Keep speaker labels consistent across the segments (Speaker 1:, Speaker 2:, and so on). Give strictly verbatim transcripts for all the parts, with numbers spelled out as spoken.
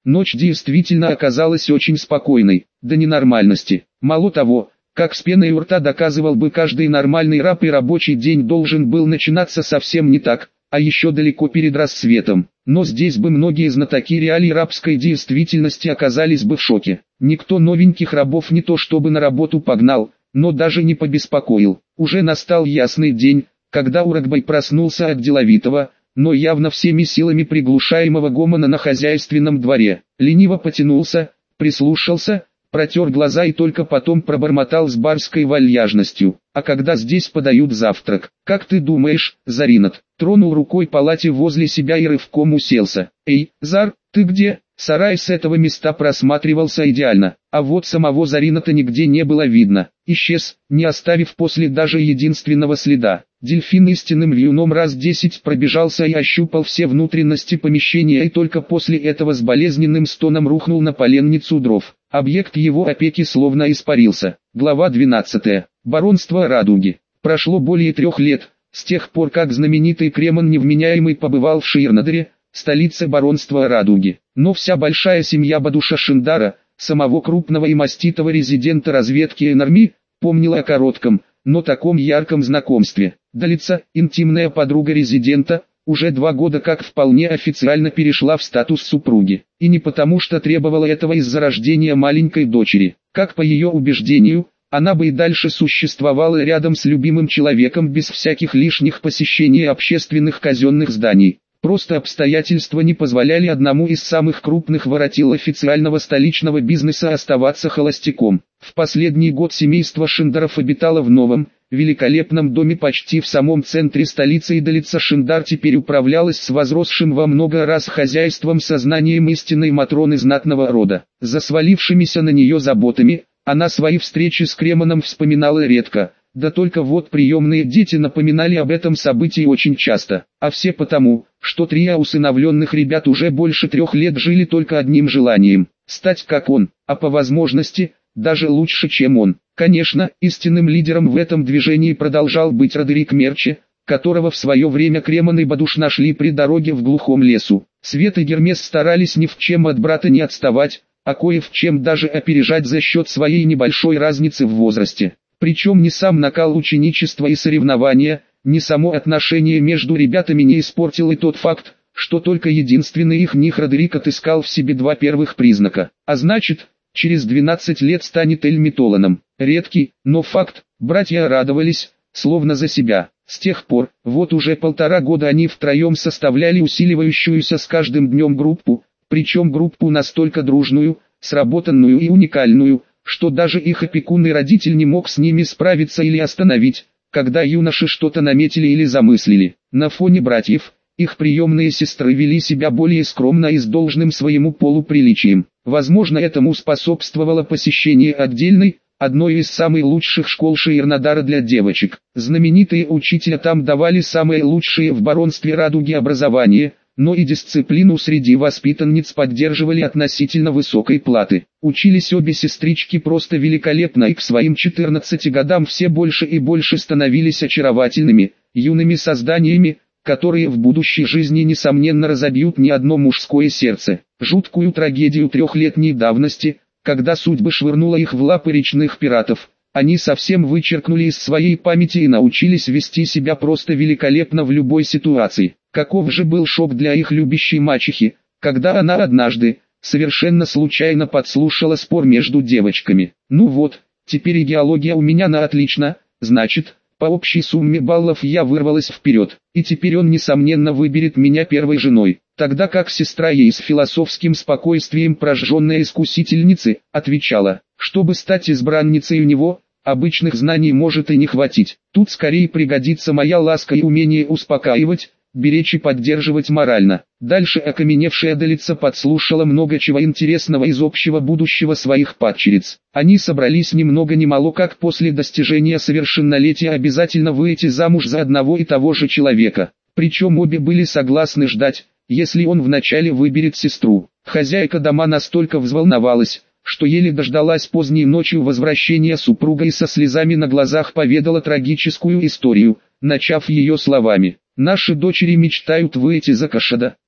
Speaker 1: Ночь действительно оказалась очень спокойной, до ненормальности. Мало того, как с пеной у рта доказывал бы каждый нормальный раб, и рабочий день должен был начинаться совсем не так, а еще далеко перед рассветом. Но здесь бы многие знатоки реалий рабской действительности оказались бы в шоке. Никто новеньких рабов не то чтобы на работу погнал, но даже не побеспокоил. Уже настал ясный день, когда Уракбай проснулся от деловитого, но явно всеми силами приглушаемого гомона на хозяйственном дворе. Лениво потянулся, прислушался, протер глаза и только потом пробормотал с барской вальяжностью: «А когда здесь подают завтрак? Как ты думаешь, Заринат?» Тронул рукой палате возле себя и рывком уселся. «Эй, Зар, ты где?» Сарай с этого места просматривался идеально, а вот самого Зарината нигде не было видно. Исчез, не оставив после даже единственного следа. Дельфин истинным вьюном раз десять пробежался и ощупал все внутренности помещения, и только после этого с болезненным стоном рухнул на поленницу дров. Объект его опеки словно испарился. Глава двенадцатая. Баронство Радуги. Прошло более трех лет, с тех пор как знаменитый Кремон Невменяемый побывал в Ширнадере, столице баронства Радуги. Но вся большая семья Бадуша Шиндара, самого крупного и маститого резидента разведки Энарми, помнила о коротком, но таком ярком знакомстве. Далица, интимная подруга резидента, уже два года как вполне официально перешла в статус супруги. И не потому, что требовала этого из-за рождения маленькой дочери. Как по ее убеждению, она бы и дальше существовала рядом с любимым человеком без всяких лишних посещений общественных казенных зданий. Просто обстоятельства не позволяли одному из самых крупных воротил официального столичного бизнеса оставаться холостяком. В последний год семейство Шиндаров обитало в новом, великолепном доме почти в самом центре столицы, и Далица Шиндар теперь управлялась с возросшим во много раз хозяйством сознанием истинной Матроны знатного рода. За свалившимися на нее заботами, она свои встречи с Кремоном вспоминала редко, да только вот приемные дети напоминали об этом событии очень часто, а все потому, что три усыновленных ребят уже больше трех лет жили только одним желанием – стать как он, а по возможности, даже лучше чем он. Конечно, истинным лидером в этом движении продолжал быть Родерик Мерчи, которого в свое время Кремон и Бадуш нашли при дороге в глухом лесу. Свет и Гермес старались ни в чем от брата не отставать, а кое в чем даже опережать за счет своей небольшой разницы в возрасте. Причем ни сам накал ученичества и соревнования, ни само отношение между ребятами не испортил и тот факт, что только единственный их них Родерик отыскал в себе два первых признака. А значит, через двенадцать лет станет Эльмитоланом. Редкий, но факт, братья радовались, словно за себя. С тех пор, вот уже полтора года они втроем составляли усиливающуюся с каждым днем группу, причем группу настолько дружную, сработанную и уникальную, что даже их опекун и родитель не мог с ними справиться или остановить, когда юноши что-то наметили или замыслили. На фоне братьев, их приемные сестры вели себя более скромно и с должным своему полу приличием. Возможно, этому способствовало посещение отдельной, одной из самых лучших школ Ширнадара для девочек. Знаменитые учителя там давали самые лучшие в баронстве Радуги образование, но и дисциплину среди воспитанниц поддерживали относительно высокой платы. Учились обе сестрички просто великолепно, и к своим четырнадцати годам все больше и больше становились очаровательными, юными созданиями, которые в будущей жизни несомненно разобьют не одно мужское сердце. Жуткую трагедию трехлетней давности, когда судьба швырнула их в лапы речных пиратов, они совсем вычеркнули из своей памяти и научились вести себя просто великолепно в любой ситуации. Каков же был шок для их любящей мачехи, когда она однажды, совершенно случайно подслушала спор между девочками. Ну вот, теперь и геология у меня на отлично, значит, по общей сумме баллов я вырвалась вперед, и теперь он несомненно выберет меня первой женой. Тогда как сестра ей с философским спокойствием прожженной искусительницы, отвечала, чтобы стать избранницей у него, обычных знаний может и не хватить. Тут скорее пригодится моя ласка и умение успокаивать, беречь и поддерживать морально. Дальше окаменевшая Далица подслушала много чего интересного из общего будущего своих падчериц. Они собрались ни много ни мало как после достижения совершеннолетия обязательно выйти замуж за одного и того же человека. Причем обе были согласны ждать, если он вначале выберет сестру. Хозяйка дома настолько взволновалась, что еле дождалась поздней ночью возвращения супруга и со слезами на глазах поведала трагическую историю, начав ее словами. «Наши дочери мечтают выйти за Кашада,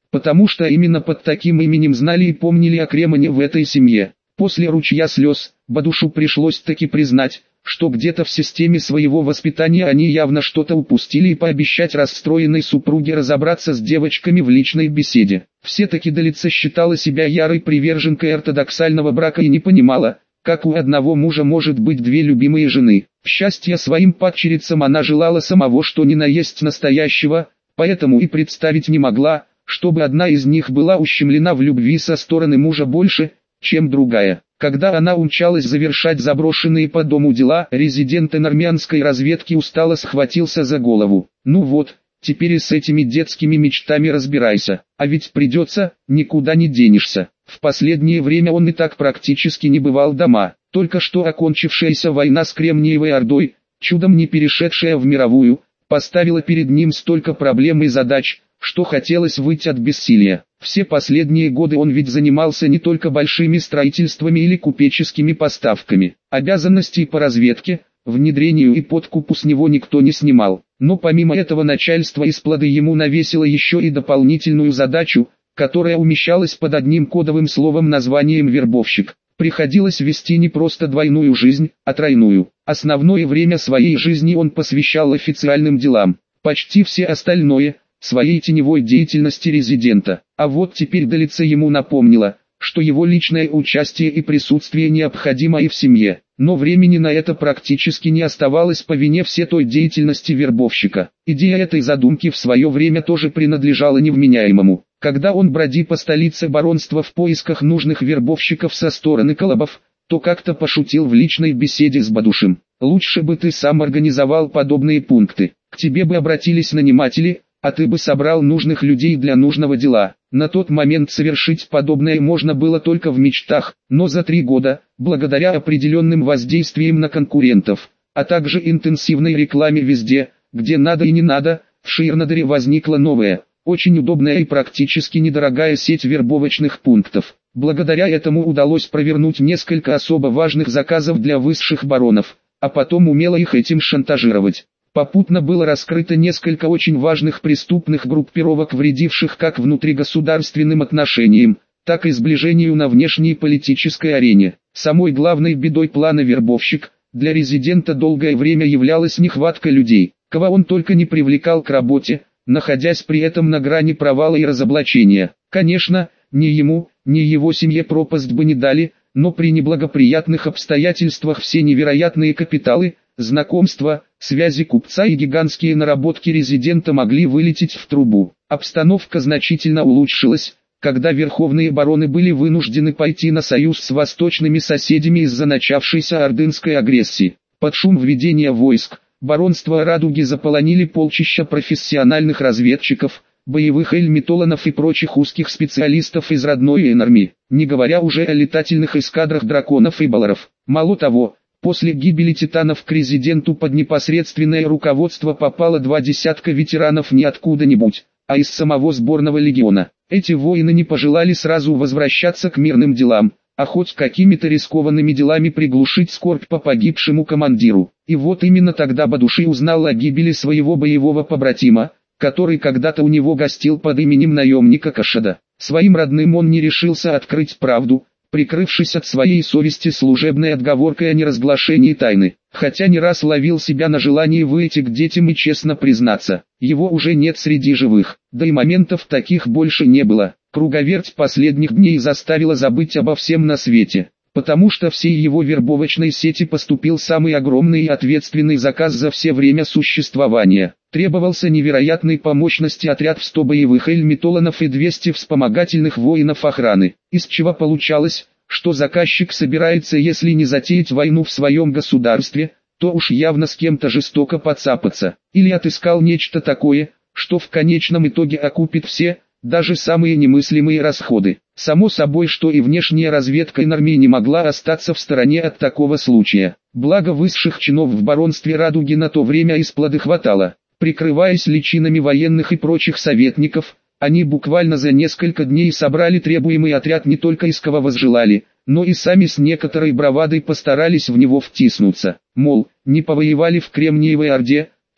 Speaker 1: потому что именно под таким именем знали и помнили о Кремане в этой семье. После ручья слез, Бадушу пришлось таки признать, что где-то в системе своего воспитания они явно что-то упустили, и пообещать расстроенной супруге разобраться с девочками в личной беседе. Все-таки Далица считала себя ярой приверженкой ортодоксального брака и не понимала, как у одного мужа может быть две любимые жены. Счастья своим падчерицам она желала самого что ни на есть настоящего, поэтому и представить не могла, чтобы одна из них была ущемлена в любви со стороны мужа больше, чем другая. Когда она умчалась завершать заброшенные по дому дела, резидент инармянской разведки устало схватился за голову. Ну вот, теперь и с этими детскими мечтами разбирайся, а ведь придется, никуда не денешься. В последнее время он и так практически не бывал дома. Только что окончившаяся война с Кремниевой Ордой, чудом не перешедшая в мировую, поставила перед ним столько проблем и задач, что хотелось выйти от бессилия. Все последние годы он ведь занимался не только большими строительствами или купеческими поставками. Обязанностей по разведке, внедрению и подкупу с него никто не снимал. Но помимо этого начальство из плоды ему навесило еще и дополнительную задачу, которая умещалась под одним кодовым словом названием «вербовщик». Приходилось вести не просто двойную жизнь, а тройную. Основное время своей жизни он посвящал официальным делам. Почти все остальное – своей теневой деятельности резидента. А вот теперь Далица ему напомнила, что его личное участие и присутствие необходимо и в семье. Но времени на это практически не оставалось по вине всей той деятельности вербовщика. Идея этой задумки в свое время тоже принадлежала невменяемому. Когда он бродил по столице баронства в поисках нужных вербовщиков со стороны колобов, то как-то пошутил в личной беседе с Бадушем: «Лучше бы ты сам организовал подобные пункты. К тебе бы обратились наниматели, а ты бы собрал нужных людей для нужного дела». На тот момент совершить подобное можно было только в мечтах, но за три года, благодаря определенным воздействиям на конкурентов, а также интенсивной рекламе везде, где надо и не надо, в Ширнадере возникла новая, очень удобная и практически недорогая сеть вербовочных пунктов. Благодаря этому удалось провернуть несколько особо важных заказов для высших баронов, а потом умело их этим шантажировать. Попутно было раскрыто несколько очень важных преступных группировок, вредивших как внутригосударственным отношениям, так и сближению на внешней политической арене. Самой главной бедой плана «Вербовщик» для резидента долгое время являлась нехватка людей, кого он только не привлекал к работе, находясь при этом на грани провала и разоблачения. Конечно, ни ему, ни его семье пропасть бы не дали, но при неблагоприятных обстоятельствах все невероятные капиталы, знакомства, связи купца и гигантские наработки резидента могли вылететь в трубу. Обстановка значительно улучшилась, когда верховные бароны были вынуждены пойти на союз с восточными соседями из-за начавшейся ордынской агрессии. Под шум введения войск, баронство Радуги заполонили полчища профессиональных разведчиков, боевых эльмитолонов и прочих узких специалистов из родной Энармии, не говоря уже о летательных эскадрах драконов и баларов. Мало того, после гибели титанов к резиденту под непосредственное руководство попало два десятка ветеранов не откуда-нибудь, а из самого сборного легиона. Эти воины не пожелали сразу возвращаться к мирным делам, а хоть какими-то рискованными делами приглушить скорбь по погибшему командиру. И вот именно тогда Бадуши узнал о гибели своего боевого побратима, который когда-то у него гостил под именем наемника Кашада. Своим родным он не решился открыть правду, прикрывшись от своей совести служебной отговоркой о неразглашении тайны, хотя не раз ловил себя на желании выйти к детям и честно признаться, его уже нет среди живых, да и моментов таких больше не было. Круговерть последних дней заставила забыть обо всем на свете, потому что всей его вербовочной сети поступил самый огромный и ответственный заказ за все время существования. Требовался невероятной по мощности отряд в сто боевых эльмитолонов и двести вспомогательных воинов охраны, из чего получалось, что заказчик собирается, если не затеять войну в своем государстве, то уж явно с кем-то жестоко подцапаться, или отыскал нечто такое, что в конечном итоге окупит все, даже самые немыслимые расходы. Само собой, что и внешняя разведка Энармии не могла остаться в стороне от такого случая. Благо высших чинов в баронстве Радуги на то время из плоды хватало. Прикрываясь личинами военных и прочих советников, они буквально за несколько дней собрали требуемый отряд не только из кого возжелали, но и сами с некоторой бравадой постарались в него втиснуться. Мол, не повоевали в Кремниевой Орде,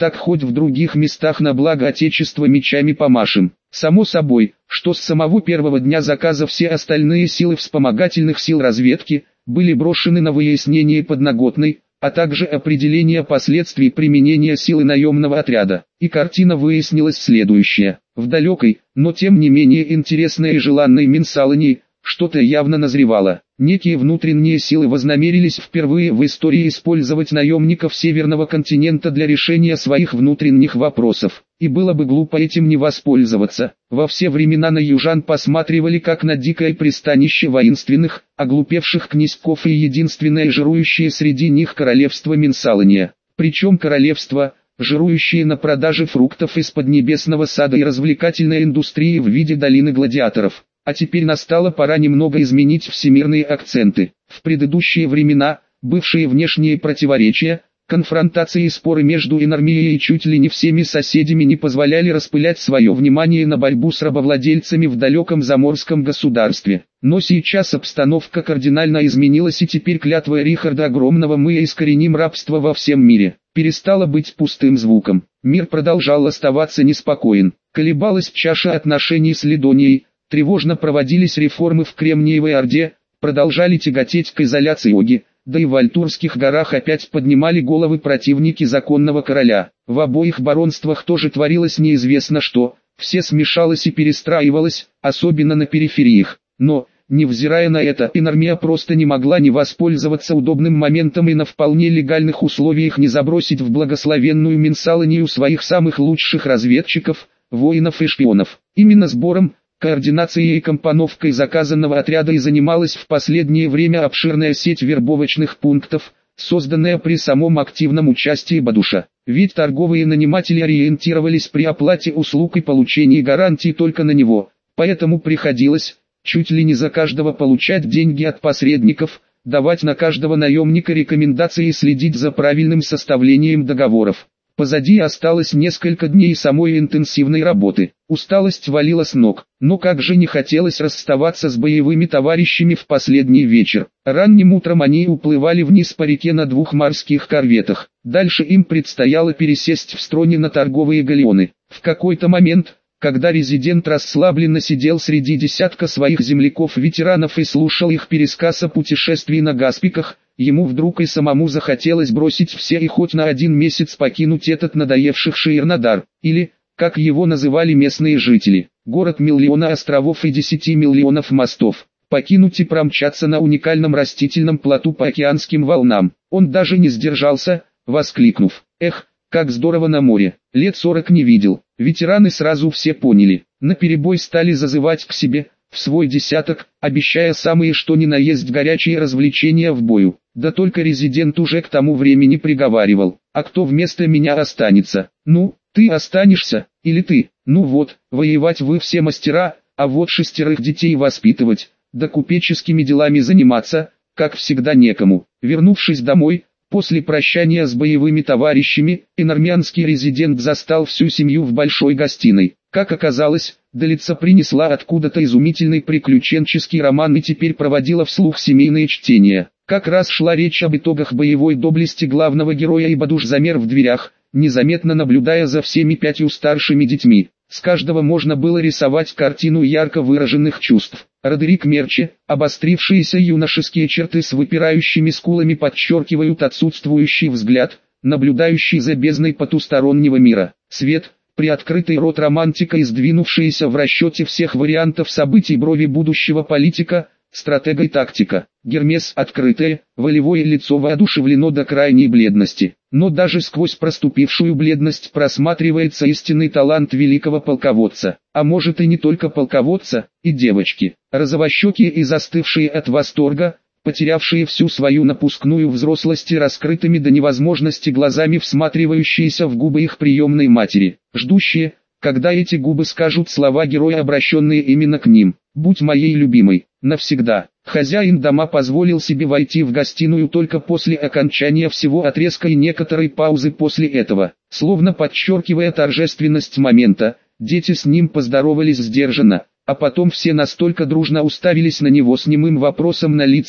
Speaker 1: так хоть в других местах на благо Отечества мечами помашем. Само собой, что с самого первого дня заказа все остальные силы вспомогательных сил разведки были брошены на выяснение подноготной, а также определение последствий применения силы наемного отряда. И картина выяснилась следующая. В далекой, но тем не менее интересной и желанной Минсалании что-то явно назревало. Некие внутренние силы вознамерились впервые в истории использовать наемников Северного континента для решения своих внутренних вопросов. И было бы глупо этим не воспользоваться. Во все времена на южан посматривали как на дикое пристанище воинственных, оглупевших князьков и единственное жирующее среди них королевство Минсалания. Причем королевство, жирующие на продаже фруктов из поднебесного сада и развлекательной индустрии в виде долины гладиаторов. А теперь настала пора немного изменить всемирные акценты. В предыдущие времена, бывшие внешние противоречия, конфронтации и споры между Инармией и чуть ли не всеми соседями не позволяли распылять свое внимание на борьбу с рабовладельцами в далеком заморском государстве. Но сейчас обстановка кардинально изменилась, и теперь клятва Рихарда Огромного «Мы искореним рабство во всем мире» перестала быть пустым звуком. Мир продолжал оставаться неспокоен. Колебалась чаша отношений с Лидонией. Тревожно проводились реформы в Кремниевой Орде, продолжали тяготеть к изоляции Оги, да и в Альтурских горах опять поднимали головы противники законного короля. В обоих баронствах тоже творилось неизвестно что, все смешалось и перестраивалось, особенно на перифериях. Но, невзирая на это, Инармия просто не могла не воспользоваться удобным моментом и на вполне легальных условиях не забросить в благословенную Минсаланию своих самых лучших разведчиков, воинов и шпионов. Именно сбором, координацией и компоновкой заказанного отряда и занималась в последнее время обширная сеть вербовочных пунктов, созданная при самом активном участии Бадуша. Ведь торговые наниматели ориентировались при оплате услуг и получении гарантий только на него, поэтому приходилось, чуть ли не за каждого получать деньги от посредников, давать на каждого наемника рекомендации и следить за правильным составлением договоров. Позади осталось несколько дней самой интенсивной работы. Усталость валила с ног, но как же не хотелось расставаться с боевыми товарищами в последний вечер. Ранним утром они уплывали вниз по реке на двух морских корветах. Дальше им предстояло пересесть в строне на торговые галеоны. В какой-то момент, когда резидент расслабленно сидел среди десятка своих земляков-ветеранов и слушал их пересказ о путешествии на гаспиках, ему вдруг и самому захотелось бросить все и хоть на один месяц покинуть этот надоевший Ширнадар, или, как его называли местные жители, город миллиона островов и десяти миллионов мостов, покинуть и промчаться на уникальном растительном плоту по океанским волнам. Он даже не сдержался, воскликнув: «Эх, как здорово на море, лет сорок не видел». Ветераны сразу все поняли, наперебой стали зазывать к себе, в свой десяток, обещая самые что ни на есть горячие развлечения в бою. Да только резидент уже к тому времени приговаривал: «А кто вместо меня останется? Ну, ты останешься, или ты? Ну вот, воевать вы все мастера, а вот шестерых детей воспитывать, да купеческими делами заниматься, как всегда некому». Вернувшись домой, после прощания с боевыми товарищами, инармянский резидент застал всю семью в большой гостиной. Как оказалось, Далица принесла откуда-то изумительный приключенческий роман и теперь проводила вслух семейные чтения. Как раз шла речь об итогах боевой доблести главного героя, и Бадуш замер в дверях, незаметно наблюдая за всеми пятью старшими детьми. С каждого можно было рисовать картину ярко выраженных чувств. Родерик Мерчи, обострившиеся юношеские черты с выпирающими скулами подчеркивают отсутствующий взгляд, наблюдающий за бездной потустороннего мира. Свет, приоткрытый рот романтика и сдвинувшиеся в расчете всех вариантов событий брови будущего политика, стратега и тактика. Гермес, открытое, волевое лицо воодушевлено до крайней бледности. Но даже сквозь проступившую бледность просматривается истинный талант великого полководца. А может и не только полководца, и девочки. Розовощекие и застывшие от восторга, потерявшие всю свою напускную взрослость и раскрытыми до невозможности глазами всматривающиеся в губы их приемной матери. Ждущие, когда эти губы скажут слова героя, обращенные именно к ним: «Будь моей любимой, навсегда». Хозяин дома позволил себе войти в гостиную только после окончания всего отрезка и некоторой паузы после этого. Словно подчеркивая торжественность момента, дети с ним поздоровались сдержанно, а потом все настолько дружно уставились на него с немым вопросом на лицах,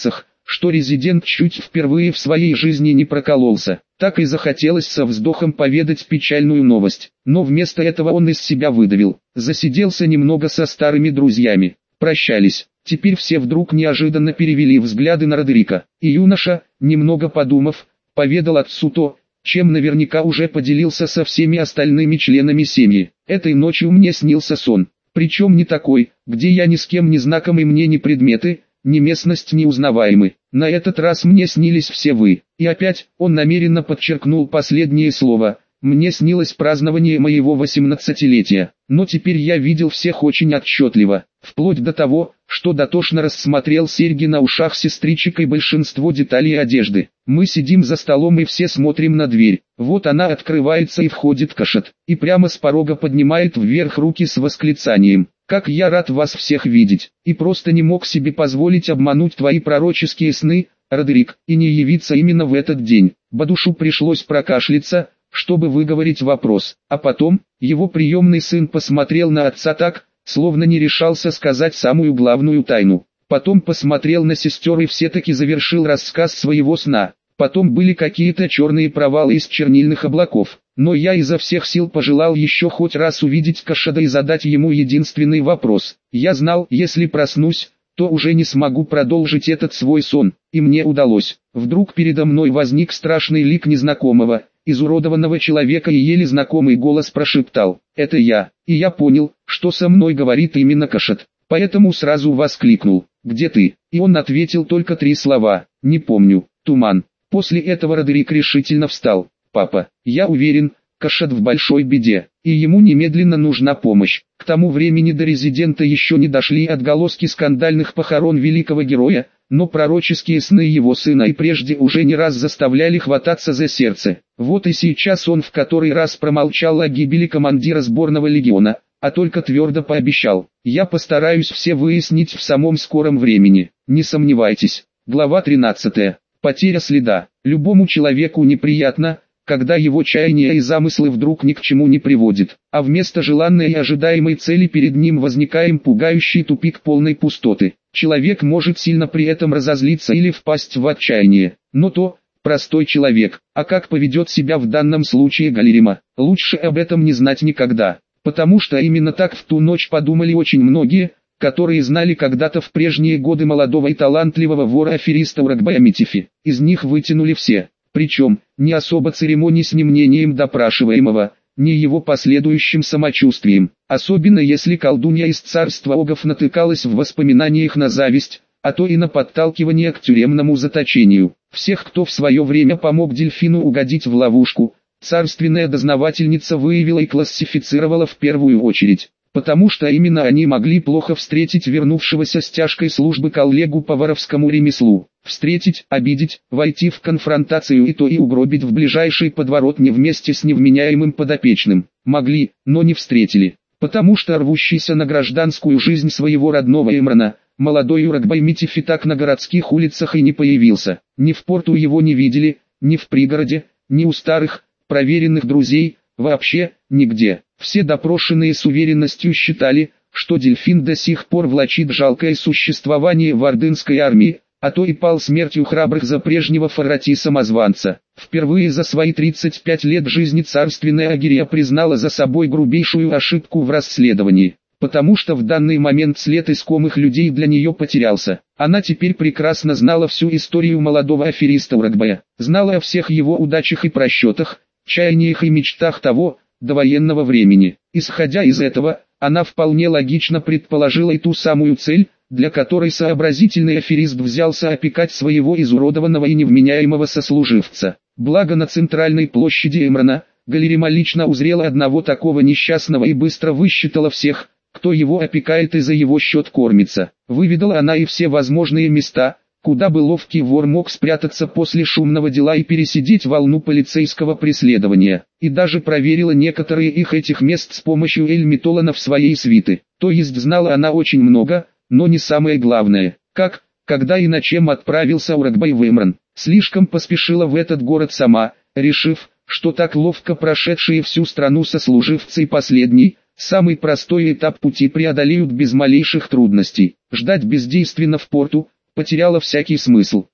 Speaker 1: что резидент чуть впервые в своей жизни не прокололся. Так и захотелось со вздохом поведать печальную новость. Но вместо этого он из себя выдавил. Засиделся немного со старыми друзьями. Прощались. Теперь все вдруг неожиданно перевели взгляды на Родерика. И юноша, немного подумав, поведал отцу то, чем наверняка уже поделился со всеми остальными членами семьи. Этой ночью мне снился сон. Причем не такой, где я ни с кем не знакомый мне ни предметы, ни местность не узнаваемы. На этот раз мне снились все вы. И опять, он намеренно подчеркнул последнее слово. Мне снилось празднование моего восемнадцатилетия. Но теперь я видел всех очень отчетливо. Вплоть до того, что дотошно рассмотрел серьги на ушах сестричек и большинство деталей одежды. Мы сидим за столом и все смотрим на дверь. Вот она открывается и входит Кашет. И прямо с порога поднимает вверх руки с восклицанием: «Как я рад вас всех видеть! И просто не мог себе позволить обмануть твои пророческие сны, Родерик, и не явиться именно в этот день». Бадушу пришлось прокашляться, чтобы выговорить вопрос. А потом, его приемный сын посмотрел на отца так, словно не решался сказать самую главную тайну. Потом посмотрел на сестер и все-таки завершил рассказ своего сна. Потом были какие-то черные провалы из чернильных облаков. Но я изо всех сил пожелал еще хоть раз увидеть Кашеда и задать ему единственный вопрос. Я знал, если проснусь, то уже не смогу продолжить этот свой сон. И мне удалось. Вдруг передо мной возник страшный лик незнакомого, изуродованного человека, и еле знакомый голос прошептал: «Это я». И я понял, что со мной говорит именно Кашет. Поэтому сразу воскликнул: «Где ты?» И он ответил только три слова: «Не помню, туман». После этого Родерик решительно встал. «Папа, я уверен, Кашет в большой беде, и ему немедленно нужна помощь». К тому времени до резидента еще не дошли отголоски скандальных похорон великого героя, но пророческие сны его сына и прежде уже не раз заставляли хвататься за сердце. Вот и сейчас он в который раз промолчал о гибели командира сборного легиона, а только твердо пообещал: «Я постараюсь все выяснить в самом скором времени, не сомневайтесь». Глава тринадцатая. Потеря следа. Любому человеку неприятно, когда его чаяния и замыслы вдруг ни к чему не приводят, а вместо желанной и ожидаемой цели перед ним возникаем пугающий тупик полной пустоты. Человек может сильно при этом разозлиться или впасть в отчаяние, но то, простой человек, а как поведет себя в данном случае Галерима, лучше об этом не знать никогда, потому что именно так в ту ночь подумали очень многие, которые знали когда-то в прежние годы молодого и талантливого вора-афериста Урагбая Митифи. Из них вытянули все. Причем, не особо церемонясь ни мнением допрашиваемого, ни его последующим самочувствием, особенно если колдунья из царства огов натыкалась в воспоминаниях на зависть, а то и на подталкивание к тюремному заточению. Всех, кто в свое время помог дельфину угодить в ловушку, царственная дознавательница выявила и классифицировала в первую очередь, потому что именно они могли плохо встретить вернувшегося с тяжкой службы коллегу по воровскому ремеслу. Встретить, обидеть, войти в конфронтацию и то и угробить в ближайшей подворотне вместе с невменяемым подопечным. Могли, но не встретили. Потому что рвущийся на гражданскую жизнь своего родного Эмрана, молодой Урагбай Митифи так на городских улицах и не появился. Ни в порту его не видели, ни в пригороде, ни у старых, проверенных друзей, вообще, нигде. Все допрошенные с уверенностью считали, что дельфин до сих пор влачит жалкое существование в ордынской армии, а то и пал смертью храбрых за прежнего Фарати-самозванца. Впервые за свои тридцать пять лет жизни царственная Агирия признала за собой грубейшую ошибку в расследовании, потому что в данный момент след искомых людей для нее потерялся. Она теперь прекрасно знала всю историю молодого афериста Урагбая, знала о всех его удачах и просчетах, чаяниях и мечтах того, довоенного времени. Исходя из этого, она вполне логично предположила и ту самую цель, для которой сообразительный аферист взялся опекать своего изуродованного и невменяемого сослуживца. Благо на центральной площади Эмрана, Галерима лично узрела одного такого несчастного и быстро высчитала всех, кто его опекает и за его счет кормится. Выведала она и все возможные места, куда бы ловкий вор мог спрятаться после шумного дела и пересидеть волну полицейского преследования. И даже проверила некоторые их этих мест с помощью Эль-Митолана в своей свиты. То есть знала она очень много, но не самое главное, как, когда и на чем отправился Урагбай в Эмран. Слишком поспешила в этот город сама, решив, что так ловко прошедшие всю страну сослуживцы и последний, самый простой этап пути преодолеют без малейших трудностей. Ждать бездейственно в порту потеряла всякий смысл.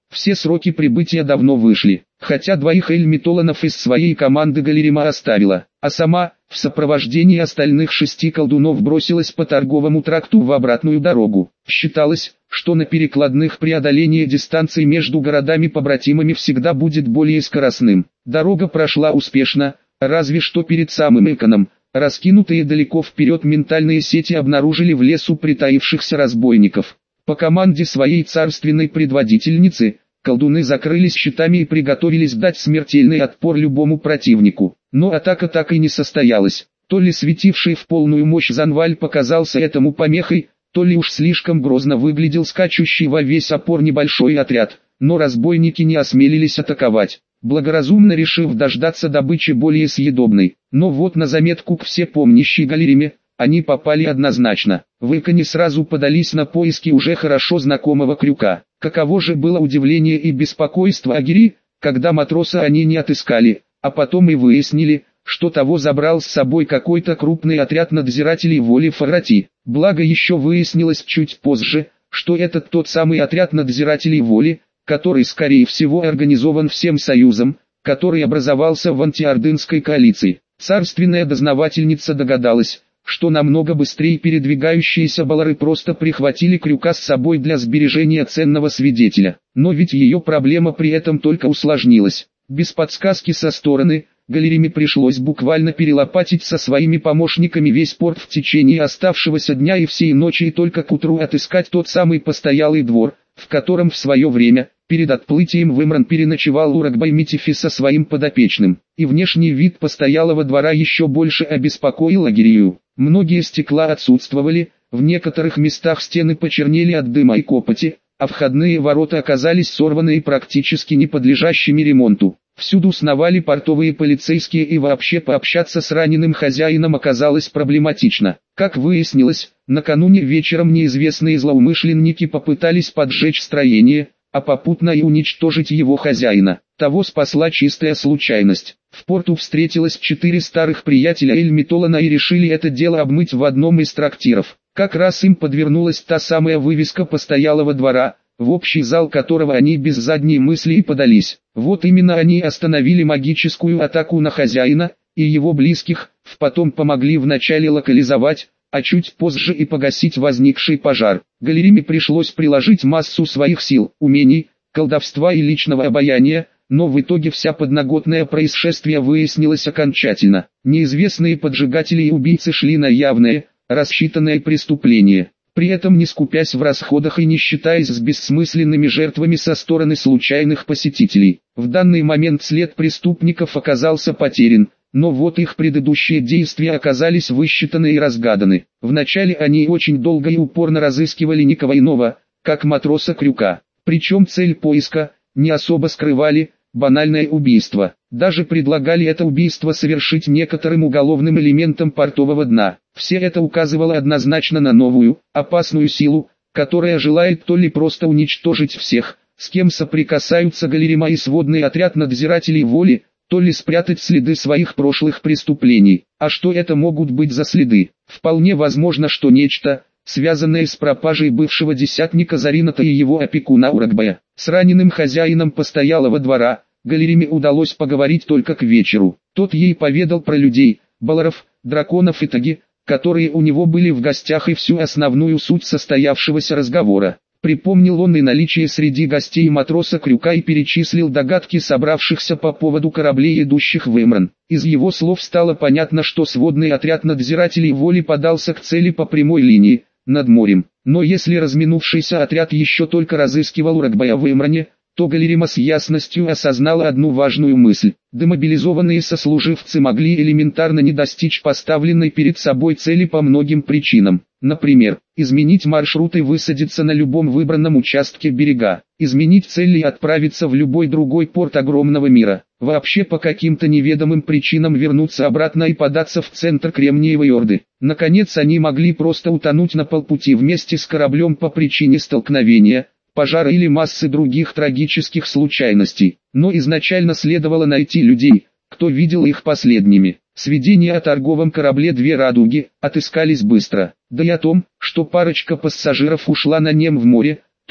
Speaker 1: Все сроки прибытия давно вышли, хотя двоих эльмитоланов из своей команды Галерима оставила, а сама, в сопровождении остальных шести колдунов, бросилась по торговому тракту в обратную дорогу. Считалось, что на перекладных преодоление дистанций между городами-побратимами всегда будет более скоростным. Дорога прошла успешно, разве что перед самым Эконом. Раскинутые далеко вперед ментальные сети обнаружили в лесу притаившихся разбойников. По команде своей царственной предводительницы, колдуны закрылись щитами и приготовились дать смертельный отпор любому противнику. Но атака так и не состоялась. То ли светивший в полную мощь Занваль показался этому помехой, то ли уж слишком грозно выглядел скачущий во весь опор небольшой отряд, но разбойники не осмелились атаковать, благоразумно решив дождаться добычи более съедобной. Но вот на заметку к всепомнящей Галериме, они попали однозначно. В Эконе сразу подались на поиски уже хорошо знакомого крюка. Каково же было удивление и беспокойство Агири, когда матроса они не отыскали, а потом и выяснили, что того забрал с собой какой-то крупный отряд надзирателей воли Фарати. Благо еще выяснилось чуть позже, что этот тот самый отряд надзирателей воли, который скорее всего организован всем союзом, который образовался в антиордынской коалиции. Царственная дознавательница догадалась, что намного быстрее передвигающиеся балары просто прихватили крюка с собой для сбережения ценного свидетеля. Но ведь ее проблема при этом только усложнилась. Без подсказки со стороны, Галериме пришлось буквально перелопатить со своими помощниками весь порт в течение оставшегося дня и всей ночи и только к утру отыскать тот самый постоялый двор, в котором в свое время, перед отплытием в Имран, переночевал Уракбай Митифи со своим подопечным. И внешний вид постоялого двора еще больше обеспокоил Агирию. Многие стекла отсутствовали, в некоторых местах стены почернели от дыма и копоти, а входные ворота оказались сорваны и практически не подлежащими ремонту. Всюду сновали портовые полицейские, и вообще пообщаться с раненым хозяином оказалось проблематично. Как выяснилось, накануне вечером неизвестные злоумышленники попытались поджечь строение, а попутно и уничтожить его хозяина. Того спасла чистая случайность. В порту встретилось четыре старых приятеля Эльмитолана и решили это дело обмыть в одном из трактиров. Как раз им подвернулась та самая вывеска постоялого двора, в общий зал которого они без задней мысли и подались. Вот именно они остановили магическую атаку на хозяина и его близких, потом помогли вначале локализовать, а чуть позже и погасить возникший пожар. Галериме пришлось приложить массу своих сил, умений, колдовства и личного обаяния, но в итоге вся подноготное происшествие выяснилось окончательно. Неизвестные поджигатели и убийцы шли на явное, рассчитанное преступление, при этом не скупясь в расходах и не считаясь с бессмысленными жертвами со стороны случайных посетителей. В данный момент след преступников оказался потерян, но вот их предыдущие действия оказались высчитаны и разгаданы. Вначале они очень долго и упорно разыскивали никого иного, как матроса Крюка. Причем цель поиска не особо скрывали – банальное убийство. Даже предлагали это убийство совершить некоторым уголовным элементам портового дна. Все это указывало однозначно на новую, опасную силу, которая желает то ли просто уничтожить всех, с кем соприкасаются Галерима и сводный отряд надзирателей воли, то ли спрятать следы своих прошлых преступлений. А что это могут быть за следы? Вполне возможно, что нечто, связанное с пропажей бывшего десятника Зарината и его опекуна Уракбая. С раненым хозяином постоялого двора Галериме удалось поговорить только к вечеру. Тот ей поведал про людей, баларов, драконов и таги, которые у него были в гостях, и всю основную суть состоявшегося разговора. Припомнил он и наличие среди гостей матроса Крюка и перечислил догадки собравшихся по поводу кораблей, идущих в Имран. Из его слов стало понятно, что сводный отряд надзирателей воли подался к цели по прямой линии, над морем. Но если разминувшийся отряд еще только разыскивал Уракбая в Имране, то Галерима с ясностью осознала одну важную мысль. Демобилизованные сослуживцы могли элементарно не достичь поставленной перед собой цели по многим причинам. Например, изменить маршрут и высадиться на любом выбранном участке берега, изменить цель и отправиться в любой другой порт огромного мира, вообще по каким-то неведомым причинам вернуться обратно и податься в центр Кремниевой Орды. Наконец, они могли просто утонуть на полпути вместе с кораблем по причине столкновения, пожара или массы других трагических случайностей. Но изначально следовало найти людей, кто видел их последними. Сведения о торговом корабле «Две радуги» отыскались быстро, да и о том, что парочка пассажиров ушла на Нем в море, тоже.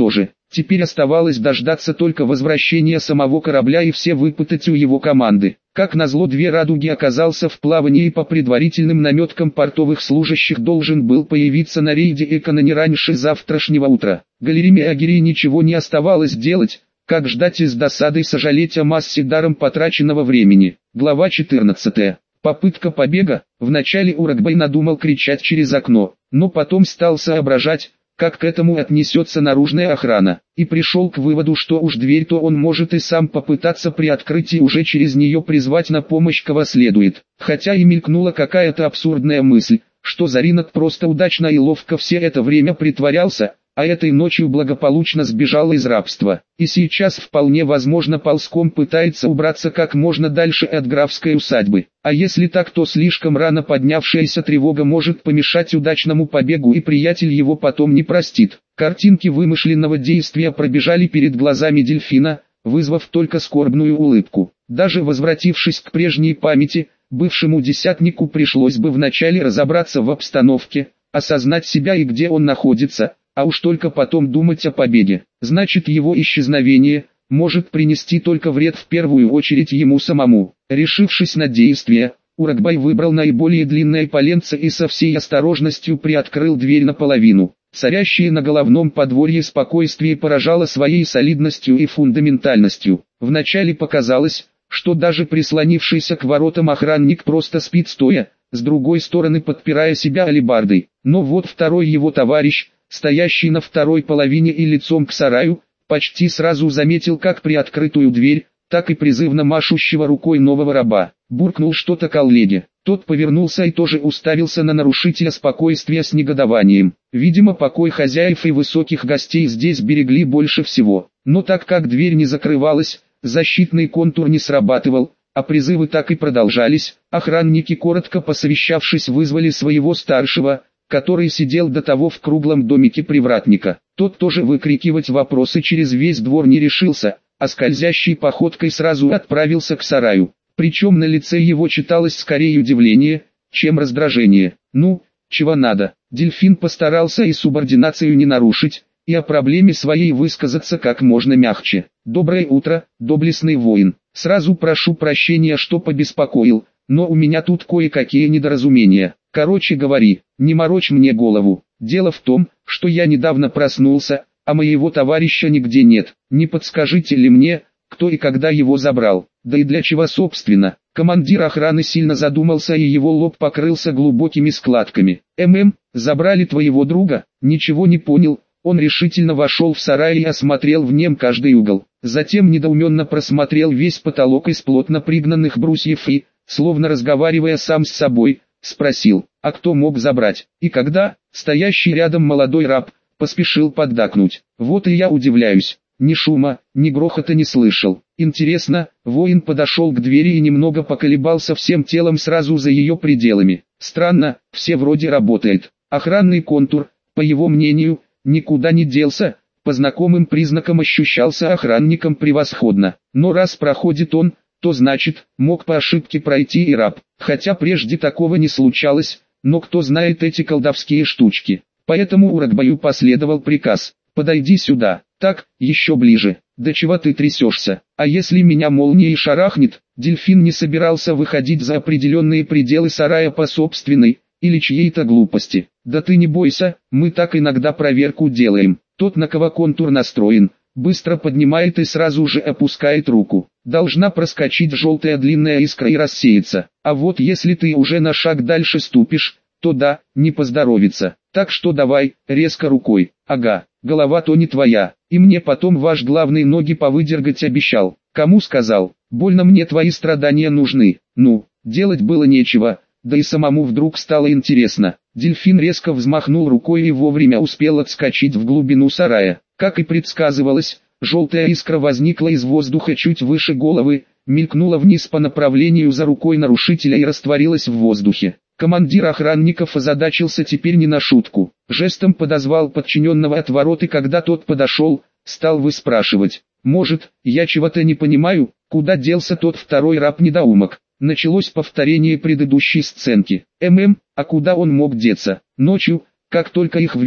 Speaker 1: Теперь оставалось дождаться только возвращения самого корабля и все выпытать у его команды. Как назло, две радуги оказался в плавании и по предварительным наметкам портовых служащих должен был появиться на рейде Экона не раньше завтрашнего утра. Галереме Агири ничего не оставалось делать, как ждать и с досадой сожалеть о массе даром потраченного времени. Глава четырнадцатая. Попытка побега. Вначале Урагбай надумал кричать через окно, но потом стал соображать, как к этому отнесется наружная охрана, и пришел к выводу, что уж дверь-то он может и сам попытаться приоткрыть и уже через нее призвать на помощь кого следует. Хотя и мелькнула какая-то абсурдная мысль, что Заринок просто удачно и ловко все это время притворялся, а этой ночью благополучно сбежал из рабства, и сейчас вполне возможно ползком пытается убраться как можно дальше от графской усадьбы. А если так, то слишком рано поднявшаяся тревога может помешать удачному побегу, и приятель его потом не простит. Картинки вымышленного действия пробежали перед глазами дельфина, вызвав только скорбную улыбку. Даже возвратившись к прежней памяти, бывшему десятнику пришлось бы вначале разобраться в обстановке, осознать себя и где он находится, а уж только потом думать о побеге. Значит, его исчезновение может принести только вред в первую очередь ему самому. Решившись на действие, Урагбай выбрал наиболее длинное поленце и со всей осторожностью приоткрыл дверь наполовину. Царящее на головном подворье спокойствие поражало своей солидностью и фундаментальностью. Вначале показалось, что даже прислонившийся к воротам охранник просто спит стоя, с другой стороны подпирая себя алебардой. Но вот второй его товарищ, стоящий на второй половине и лицом к сараю, почти сразу заметил как приоткрытую дверь, так и призывно машущего рукой нового раба. Буркнул что-то коллеге. Тот повернулся и тоже уставился на нарушителя спокойствия с негодованием. Видимо, покой хозяев и высоких гостей здесь берегли больше всего. Но так как дверь не закрывалась, защитный контур не срабатывал, а призывы так и продолжались, охранники, коротко посовещавшись, вызвали своего старшего, который сидел до того в круглом домике привратника. Тот тоже выкрикивать вопросы через весь двор не решился, а скользящей походкой сразу отправился к сараю. Причем на лице его читалось скорее удивление, чем раздражение. Ну, чего надо? Дельфин постарался и субординацию не нарушить, и о проблеме своей высказаться как можно мягче. «Доброе утро, доблестный воин. Сразу прошу прощения, что побеспокоил, но у меня тут кое-какие недоразумения. Короче говори, не морочь мне голову. Дело в том, что я недавно проснулся, а моего товарища нигде нет. Не подскажите ли мне, кто и когда его забрал? Да и для чего собственно?» Командир охраны сильно задумался, и его лоб покрылся глубокими складками. «ММ, забрали твоего друга?» Ничего не понял. Он решительно вошел в сарай и осмотрел в нем каждый угол. Затем недоуменно просмотрел весь потолок из плотно пригнанных брусьев и, словно разговаривая сам с собой, спросил: «А кто мог забрать? И когда?» Стоящий рядом молодой раб поспешил поддакнуть: «Вот и я удивляюсь. Ни шума, ни грохота не слышал. Интересно». Воин подошел к двери и немного поколебался всем телом сразу за ее пределами. Странно, все вроде работает. Охранный контур, по его мнению, никуда не делся, по знакомым признакам ощущался охранником превосходно. Но раз проходит он, то значит, мог по ошибке пройти и раб. Хотя прежде такого не случалось, но кто знает эти колдовские штучки. Поэтому Урагбаю последовал приказ: «Подойди сюда». «Так, еще ближе. Да чего ты трясешься? А если меня молнией шарахнет?» Дельфин не собирался выходить за определенные пределы сарая по собственной или чьей-то глупости. «Да ты не бойся, мы так иногда проверку делаем». Тот, на кого контур настроен, быстро поднимает и сразу же опускает руку. Должна проскочить желтая длинная искра и рассеяться. А вот если ты уже на шаг дальше ступишь, то да, не поздоровится. Так что давай, резко рукой. Ага, голова-то не твоя. И мне потом ваш главный ноги повыдергать обещал. Кому сказал? Больно мне твои страдания нужны. Ну, делать было нечего, да и самому вдруг стало интересно. Дельфин резко взмахнул рукой и вовремя успел отскочить в глубину сарая. Как и предсказывалось, желтая искра возникла из воздуха чуть выше головы, мелькнула вниз по направлению за рукой нарушителя и растворилась в воздухе. Командир охранников озадачился теперь не на шутку. Жестом подозвал подчиненного от ворот, и когда тот подошел, стал выспрашивать: «Может, я чего-то не понимаю, куда делся тот второй раб-недоумок?» Началось повторение предыдущей сценки. «ММ, а куда он мог деться? Ночью, как только их ввели,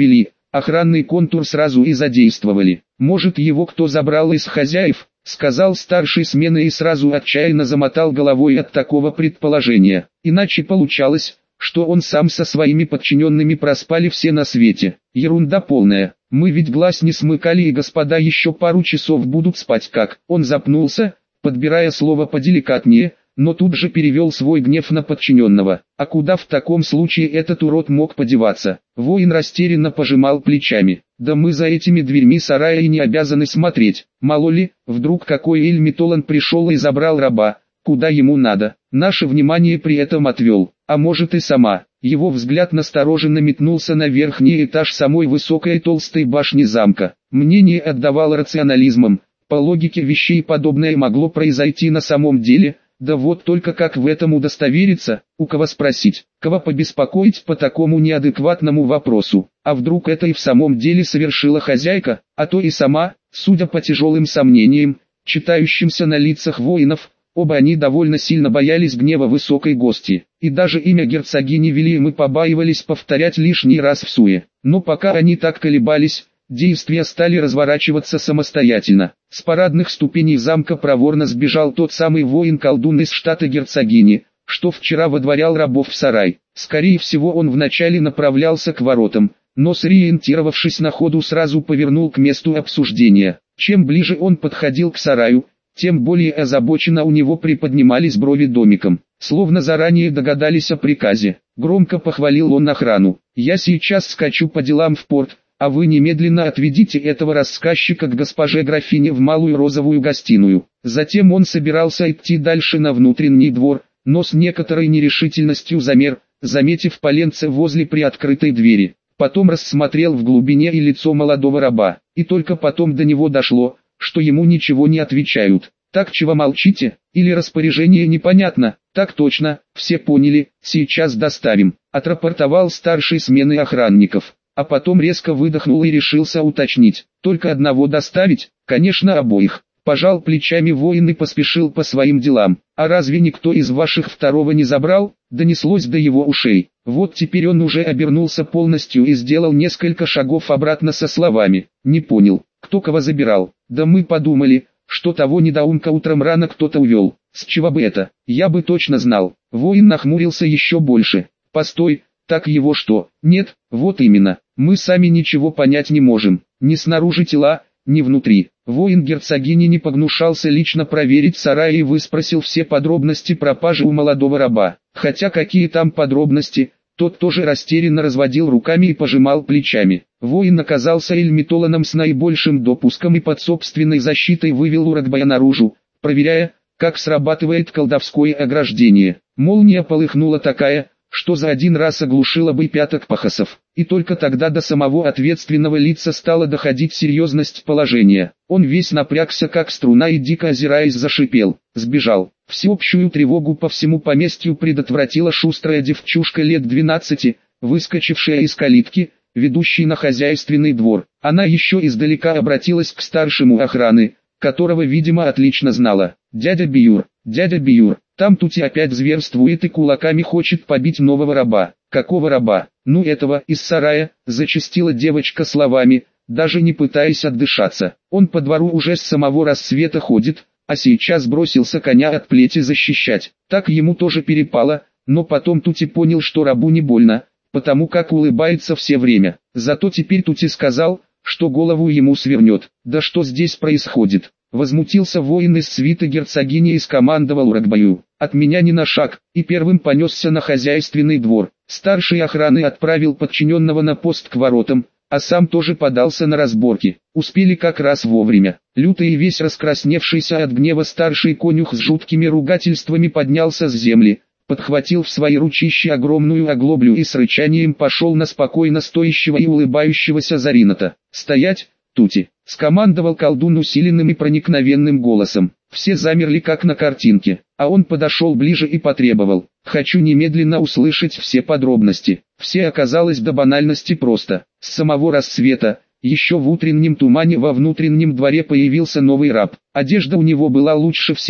Speaker 1: охранный контур сразу и задействовали. Может, его кто забрал из хозяев, сказал старший смены и сразу отчаянно замотал головой от такого предположения. Иначе получалось, что он сам со своими подчиненными проспали все на свете. Ерунда полная. Мы ведь глаз не смыкали, и господа еще пару часов будут спать как. Он запнулся, подбирая слово поделикатнее, но тут же перевел свой гнев на подчиненного. А куда в таком случае этот урод мог подеваться? Воин растерянно пожимал плечами. Да мы за этими дверьми сарая и не обязаны смотреть. Мало ли, вдруг какой Эль-Метолан пришел и забрал раба, куда ему надо. Наше внимание при этом отвел. А может и сама. Его взгляд настороженно метнулся на верхний этаж самой высокой толстой башни замка. Мнение отдавало рационализмом. По логике вещей подобное могло произойти на самом деле. Да вот только как в этом удостовериться, у кого спросить, кого побеспокоить по такому неадекватному вопросу. А вдруг это и в самом деле совершила хозяйка, а то и сама, судя по тяжелым сомнениям, читающимся на лицах воинов. Оба они довольно сильно боялись гнева высокой гости, и даже имя герцогини Вильямы побаивались повторять лишний раз в суе. Но пока они так колебались, действия стали разворачиваться самостоятельно. С парадных ступеней замка проворно сбежал тот самый воин-колдун из штата герцогини, что вчера водворял рабов в сарай. Скорее всего, он вначале направлялся к воротам, но сориентировавшись на ходу сразу повернул к месту обсуждения. Чем ближе он подходил к сараю, тем более озабоченно у него приподнимались брови домиком. Словно заранее догадались о приказе. Громко похвалил он охрану. «Я сейчас скачу по делам в порт, а вы немедленно отведите этого рассказчика к госпоже графине в малую розовую гостиную». Затем он собирался идти дальше на внутренний двор, но с некоторой нерешительностью замер, заметив поленце возле приоткрытой двери. Потом рассмотрел в глубине и лицо молодого раба, и только потом до него дошло, что ему ничего не отвечают. «Так чего молчите? Или распоряжение непонятно?» «Так точно, все поняли, сейчас доставим», — отрапортовал старший смены охранников. А потом резко выдохнул и решился уточнить. «Только одного доставить?» «Конечно, обоих». Пожал плечами воин и поспешил по своим делам. «А разве никто из ваших второго не забрал?» Донеслось до его ушей. Вот теперь он уже обернулся полностью и сделал несколько шагов обратно со словами: «Не понял, кто кого забирал?» «Да мы подумали, что того недоумка утром рано кто-то увел». «С чего бы это? Я бы точно знал». Воин нахмурился еще больше. «Постой, так его что?» «Нет, вот именно, мы сами ничего понять не можем. Ни снаружи тела, ни внутри». Воин герцогини не погнушался лично проверить сарай и выспросил все подробности пропажи у молодого раба. Хотя какие там подробности, тот тоже растерянно разводил руками и пожимал плечами. Воин оказался Эль-Метоланом с наибольшим допуском и под собственной защитой вывел Урагбая наружу, проверяя, как срабатывает колдовское ограждение. Молния полыхнула такая, что за один раз оглушила бы пяток пахосов. И только тогда до самого ответственного лица стала доходить серьезность положения. Он весь напрягся как струна и дико озираясь зашипел. Сбежал. Всеобщую тревогу по всему поместью предотвратила шустрая девчушка лет двенадцати, выскочившая из калитки, ведущей на хозяйственный двор. Она еще издалека обратилась к старшему охраны, которого, видимо, отлично знала. «Дядя Биюр, дядя Биюр, там Тути опять зверствует и кулаками хочет побить нового раба». «Какого раба?» «Ну этого, из сарая», — зачастила девочка словами, даже не пытаясь отдышаться. «Он по двору уже с самого рассвета ходит, а сейчас бросился коня от плети защищать». Так ему тоже перепало, но потом Тути понял, что рабу не больно, потому как улыбается все время. Зато теперь Тути сказал, что голову ему свернет. «Да что здесь происходит?» Возмутился воин из свиты герцогини и скомандовал Урагбаю: «От меня ни на шаг», и первым понесся на хозяйственный двор. Старший охраны отправил подчиненного на пост к воротам, а сам тоже подался на разборки. Успели как раз вовремя. Лютый и весь раскрасневшийся от гнева старший конюх с жуткими ругательствами поднялся с земли, подхватил в свои ручища огромную оглоблю и с рычанием пошел на спокойно стоящего и улыбающегося Зарината. «Стоять, Тути!» — скомандовал колдун усиленным и проникновенным голосом. Все замерли как на картинке, а он подошел ближе и потребовал: «Хочу немедленно услышать все подробности». Все оказалось до банальности просто. С самого рассвета, еще в утреннем тумане во внутреннем дворе появился новый раб. Одежда у него была лучше всех,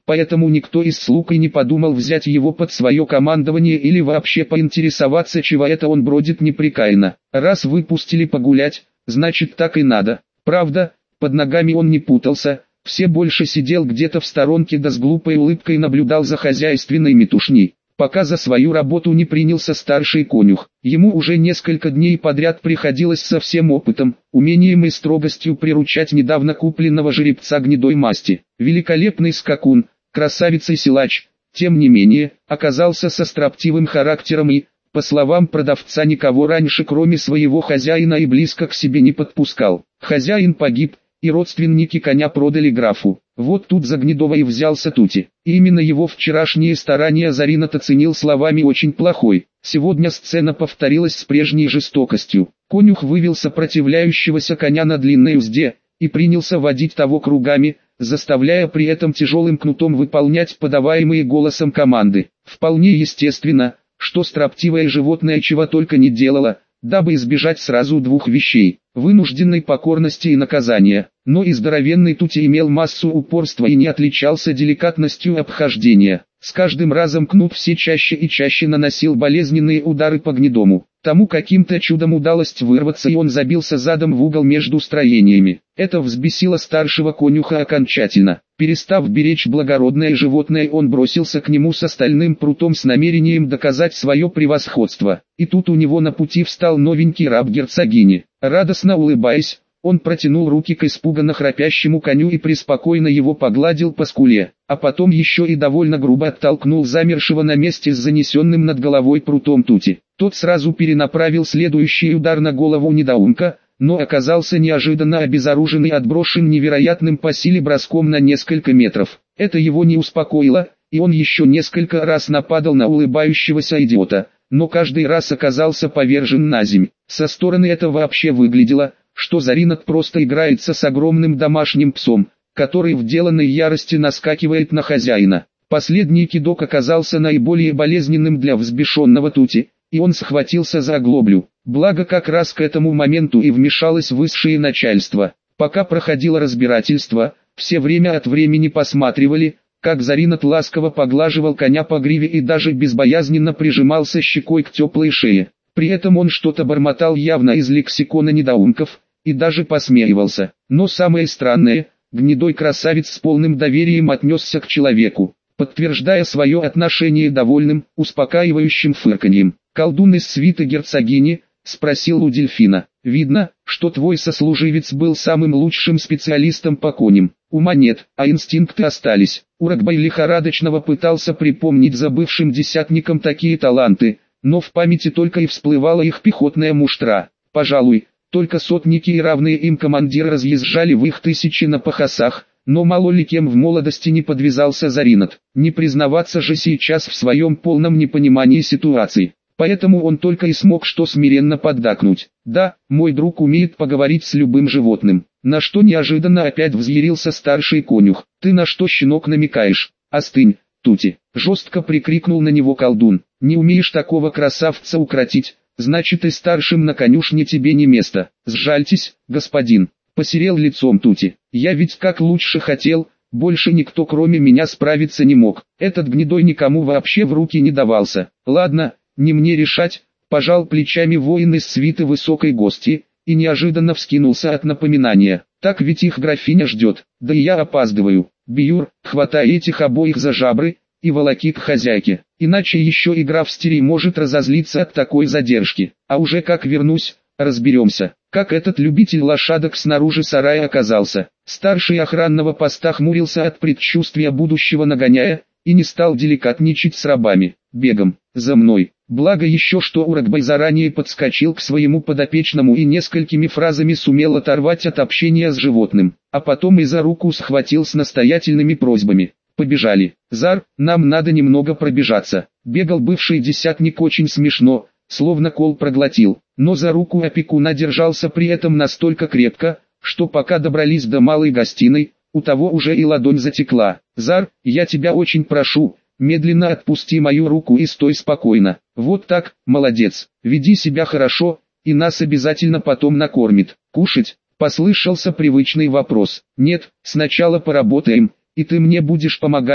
Speaker 1: поэтому никто из слуг и не подумал взять его под свое командование или вообще поинтересоваться, чего это он бродит непрекаянно. Раз выпустили погулять, значит так и надо. Правда, под ногами он не путался, все больше сидел где-то в сторонке да с глупой улыбкой наблюдал за хозяйственной метушней. Пока за свою работу не принялся старший конюх, ему уже несколько дней подряд приходилось со всем опытом, умением и строгостью приручать недавно купленного жеребца гнедой масти. Великолепный скакун, красавец и силач, тем не менее, оказался со строптивым характером и, по словам продавца, никого раньше кроме своего хозяина и близко к себе не подпускал. Хозяин погиб, и родственники коня продали графу. Вот тут за Гнедого и взялся Тути. И именно его вчерашние старания Заринат оценил словами «очень плохой». Сегодня сцена повторилась с прежней жестокостью. Конюх вывел сопротивляющегося коня на длинной узде и принялся водить того кругами, заставляя при этом тяжелым кнутом выполнять подаваемые голосом команды. Вполне естественно, что строптивое животное чего только не делало, дабы избежать сразу двух вещей – вынужденной покорности и наказания. Но и здоровенный Тути имел массу упорства и не отличался деликатностью обхождения. С каждым разом кнут все чаще и чаще наносил болезненные удары по Гнедому. Тому каким-то чудом удалось вырваться, и он забился задом в угол между строениями. Это взбесило старшего конюха окончательно. Перестав беречь благородное животное, он бросился к нему с остальным прутом с намерением доказать свое превосходство. И тут у него на пути встал новенький раб герцогини. Радостно улыбаясь, он протянул руки к испуганно храпящему коню и преспокойно его погладил по скуле, а потом еще и довольно грубо оттолкнул замершего на месте с занесенным над головой прутом Тути. Тот сразу перенаправил следующий удар на голову недоумка, но оказался неожиданно обезоружен и отброшен невероятным по силе броском на несколько метров. Это его не успокоило, и он еще несколько раз нападал на улыбающегося идиота, но каждый раз оказался повержен на земь. Со стороны это вообще выглядело, что Заринат просто играется с огромным домашним псом, который в деланной ярости наскакивает на хозяина. Последний кидок оказался наиболее болезненным для взбешенного Тути, и он схватился за оглоблю. Благо как раз к этому моменту и вмешалось высшее начальство. Пока проходило разбирательство, все время от времени посматривали, как Заринат ласково поглаживал коня по гриве и даже безбоязненно прижимался щекой к теплой шее. При этом он что-то бормотал явно из лексикона недоумков, и даже посмеивался. Но самое странное, гнедой красавец с полным доверием отнесся к человеку, подтверждая свое отношение довольным, успокаивающим фырканьем. «Колдун из свиты герцогини?» — спросил у дельфина. «Видно, что твой сослуживец был самым лучшим специалистом по коням. Ума нет, а инстинкты остались». Урагбай лихорадочного пытался припомнить забывшим десятникам такие таланты, но в памяти только и всплывала их пехотная муштра. Пожалуй, только сотники и равные им командиры разъезжали в их тысячи на пахосах, но мало ли кем в молодости не подвязался Заринат. Не признаваться же сейчас в своем полном непонимании ситуации. Поэтому он только и смог что смиренно поддакнуть. «Да, мой друг умеет поговорить с любым животным». На что неожиданно опять взъярился старший конюх. «Ты на что, щенок, намекаешь? Остынь, Тути!» Жестко прикрикнул на него колдун. «Не умеешь такого красавца укротить, значит и старшим на конюшне тебе не место. Сжальтесь, господин!» Посерел лицом Тути. «Я ведь как лучше хотел, больше никто кроме меня справиться не мог. Этот гнедой никому вообще в руки не давался. Ладно, не мне решать», пожал плечами воин из свиты высокой гости, и неожиданно вскинулся от напоминания. «Так ведь их графиня ждет, да и я опаздываю. Биюр, хватай этих обоих за жабры и волоки к хозяйке, иначе еще и граф Стерий может разозлиться от такой задержки. А уже как вернусь, разберемся, как этот любитель лошадок снаружи сарая оказался». Старший охранного поста хмурился от предчувствия будущего нагоняя, и не стал деликатничать с рабами. «Бегом, за мной». Благо еще что Урагбай заранее подскочил к своему подопечному и несколькими фразами сумел оторвать от общения с животным, а потом и за руку схватил с настоятельными просьбами. «Побежали. Зар, нам надо немного пробежаться». Бегал бывший десятник очень смешно, словно кол проглотил, но за руку опекуна держался при этом настолько крепко, что пока добрались до малой гостиной, у того уже и ладонь затекла. «Зар, я тебя очень прошу, медленно отпусти мою руку и стой спокойно. Вот так, молодец, веди себя хорошо, и нас обязательно потом накормит». «Кушать?» — послышался привычный вопрос. «Нет, сначала поработаем, и ты мне будешь помогать»,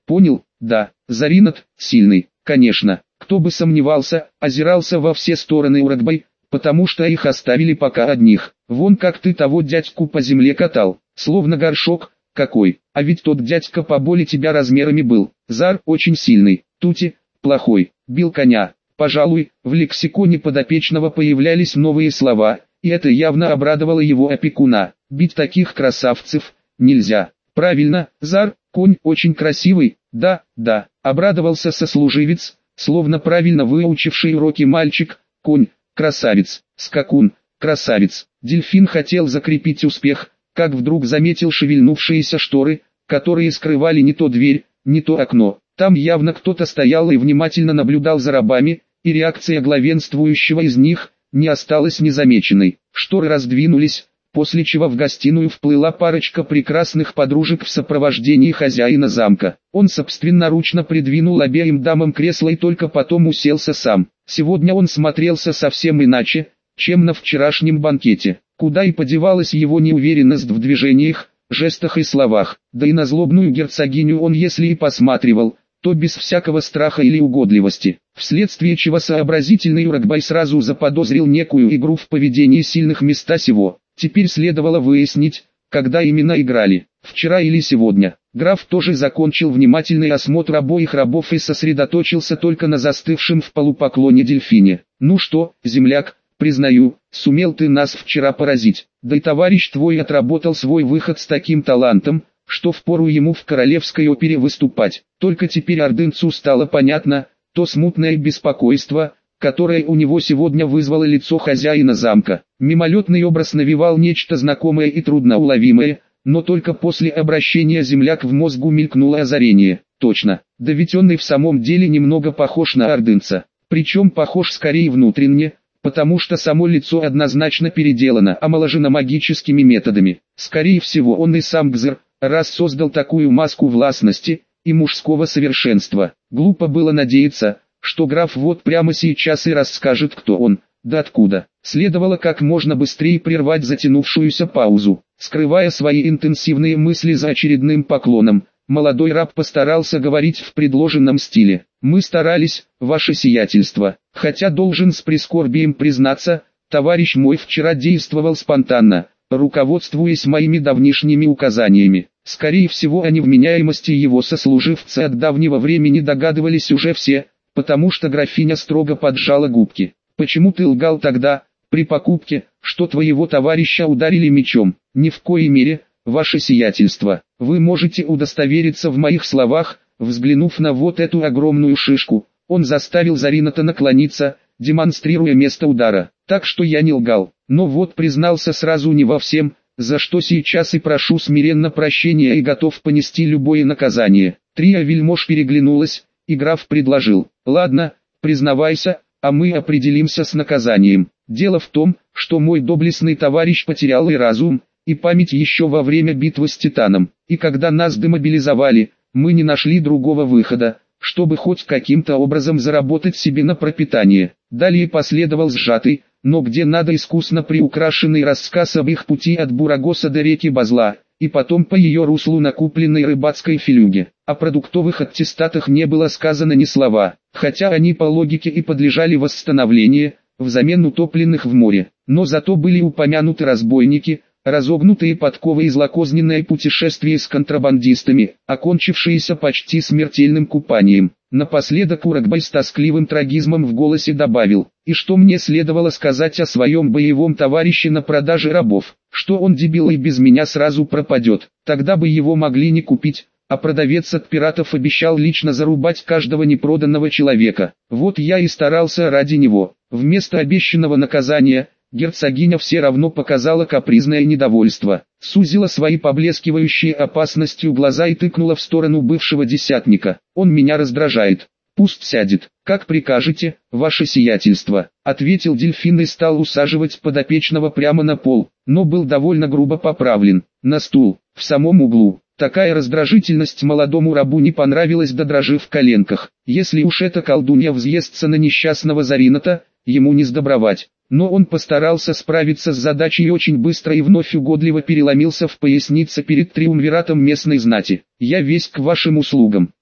Speaker 1: Понял, да, Заринат, сильный, конечно, кто бы сомневался, озирался во все стороны Урагбай, потому что их оставили пока одних. Вон как ты того дядьку по земле катал, словно горшок, какой, а ведь тот дядька поболее тебя размерами был. Зар очень сильный, Тути, плохой, бил коня. Пожалуй, в лексиконе подопечного появлялись новые слова, и это явно обрадовало его опекуна. Бить таких красавцев нельзя. Правильно, Зар, конь очень красивый, да, да, обрадовался сослуживец, словно правильно выучивший уроки мальчик. Конь, красавец, скакун, красавец. Дельфин хотел закрепить успех, как вдруг заметил шевельнувшиеся шторы, которые скрывали не то дверь, не то окно. Там явно кто-то стоял и внимательно наблюдал за рабами, и реакция главенствующего из них не осталась незамеченной. Шторы раздвинулись, после чего в гостиную вплыла парочка прекрасных подружек в сопровождении хозяина замка. Он собственноручно придвинул обеим дамам кресло и только потом уселся сам. Сегодня он смотрелся совсем иначе, чем на вчерашнем банкете. Куда и подевалась его неуверенность в движениях, жестах и словах. Да и на злобную герцогиню он если и посматривал, то без всякого страха или угодливости, вследствие чего сообразительный Урагбай сразу заподозрил некую игру в поведении сильных места сего. Теперь следовало выяснить, когда именно играли, вчера или сегодня. Граф тоже закончил внимательный осмотр обоих рабов и сосредоточился только на застывшем в полупоклоне дельфине. «Ну что, земляк, признаю, сумел ты нас вчера поразить, да и товарищ твой отработал свой выход с таким талантом, что впору ему в королевской опере выступать». Только теперь ордынцу стало понятно, то смутное беспокойство, которое у него сегодня вызвало лицо хозяина замка. Мимолетный образ навевал нечто знакомое и трудноуловимое, но только после обращения земляк в мозгу мелькнуло озарение. Точно, да ведь он и в самом деле немного похож на ордынца, причем похож скорее внутренне, потому что само лицо однозначно переделано, омоложено магическими методами. Скорее всего он и сам Гзыр, раз создал такую маску властности и мужского совершенства. Глупо было надеяться, что граф вот прямо сейчас и расскажет, кто он, да откуда. Следовало как можно быстрее прервать затянувшуюся паузу. Скрывая свои интенсивные мысли за очередным поклоном, молодой раб постарался говорить в предложенном стиле. «Мы старались, ваше сиятельство, хотя должен с прискорбием признаться, товарищ мой вчера действовал спонтанно, руководствуясь моими давнишними указаниями. Скорее всего о невменяемости его сослуживца от давнего времени догадывались уже все, потому что графиня строго поджала губки. Почему ты лгал тогда, при покупке, что твоего товарища ударили мечом? Ни в коей мере, ваше сиятельство. Вы можете удостовериться в моих словах, взглянув на вот эту огромную шишку». Он заставил Зарината наклониться, демонстрируя место удара. Так что я не лгал, но вот признался сразу не во всем, за что сейчас и прошу смиренно прощения и готов понести любое наказание. Трио вельмож переглянулась, и граф предложил: «Ладно, признавайся, а мы определимся с наказанием. Дело в том, что мой доблестный товарищ потерял и разум, и память еще во время битвы с Титаном, и когда нас демобилизовали, мы не нашли другого выхода, чтобы хоть каким-то образом заработать себе на пропитание». Далее последовал сжатый, но где надо искусно приукрашенный рассказ об их пути от Бурагоса до реки Базла, и потом по ее руслу накупленной рыбацкой филюге. О продуктовых аттестатах не было сказано ни слова, хотя они по логике и подлежали восстановлению, взамен утопленных в море. Но зато были упомянуты разбойники, разогнутые подковы и злокозненное путешествие с контрабандистами, окончившееся почти смертельным купанием. Напоследок Урагбай с тоскливым трагизмом в голосе добавил: «И что мне следовало сказать о своем боевом товарище на продаже рабов? Что он дебил и без меня сразу пропадет, тогда бы его могли не купить». А продавец от пиратов обещал лично зарубать каждого непроданного человека. Вот я и старался ради него. Вместо обещанного наказания, герцогиня все равно показала капризное недовольство, сузила свои поблескивающие опасностью глаза и тыкнула в сторону бывшего десятника. «Он меня раздражает. Пусть сядет, как прикажете, ваше сиятельство», — ответил дельфин и стал усаживать подопечного прямо на пол, но был довольно грубо поправлен, на стул, в самом углу. Такая раздражительность молодому рабу не понравилась до дрожи в коленках. Если уж эта колдунья взъестся на несчастного Зарината, ему не сдобровать. Но он постарался справиться с задачей очень быстро и вновь угодливо переломился в пояснице перед триумвиратом местной знати. «Я весь к вашим услугам.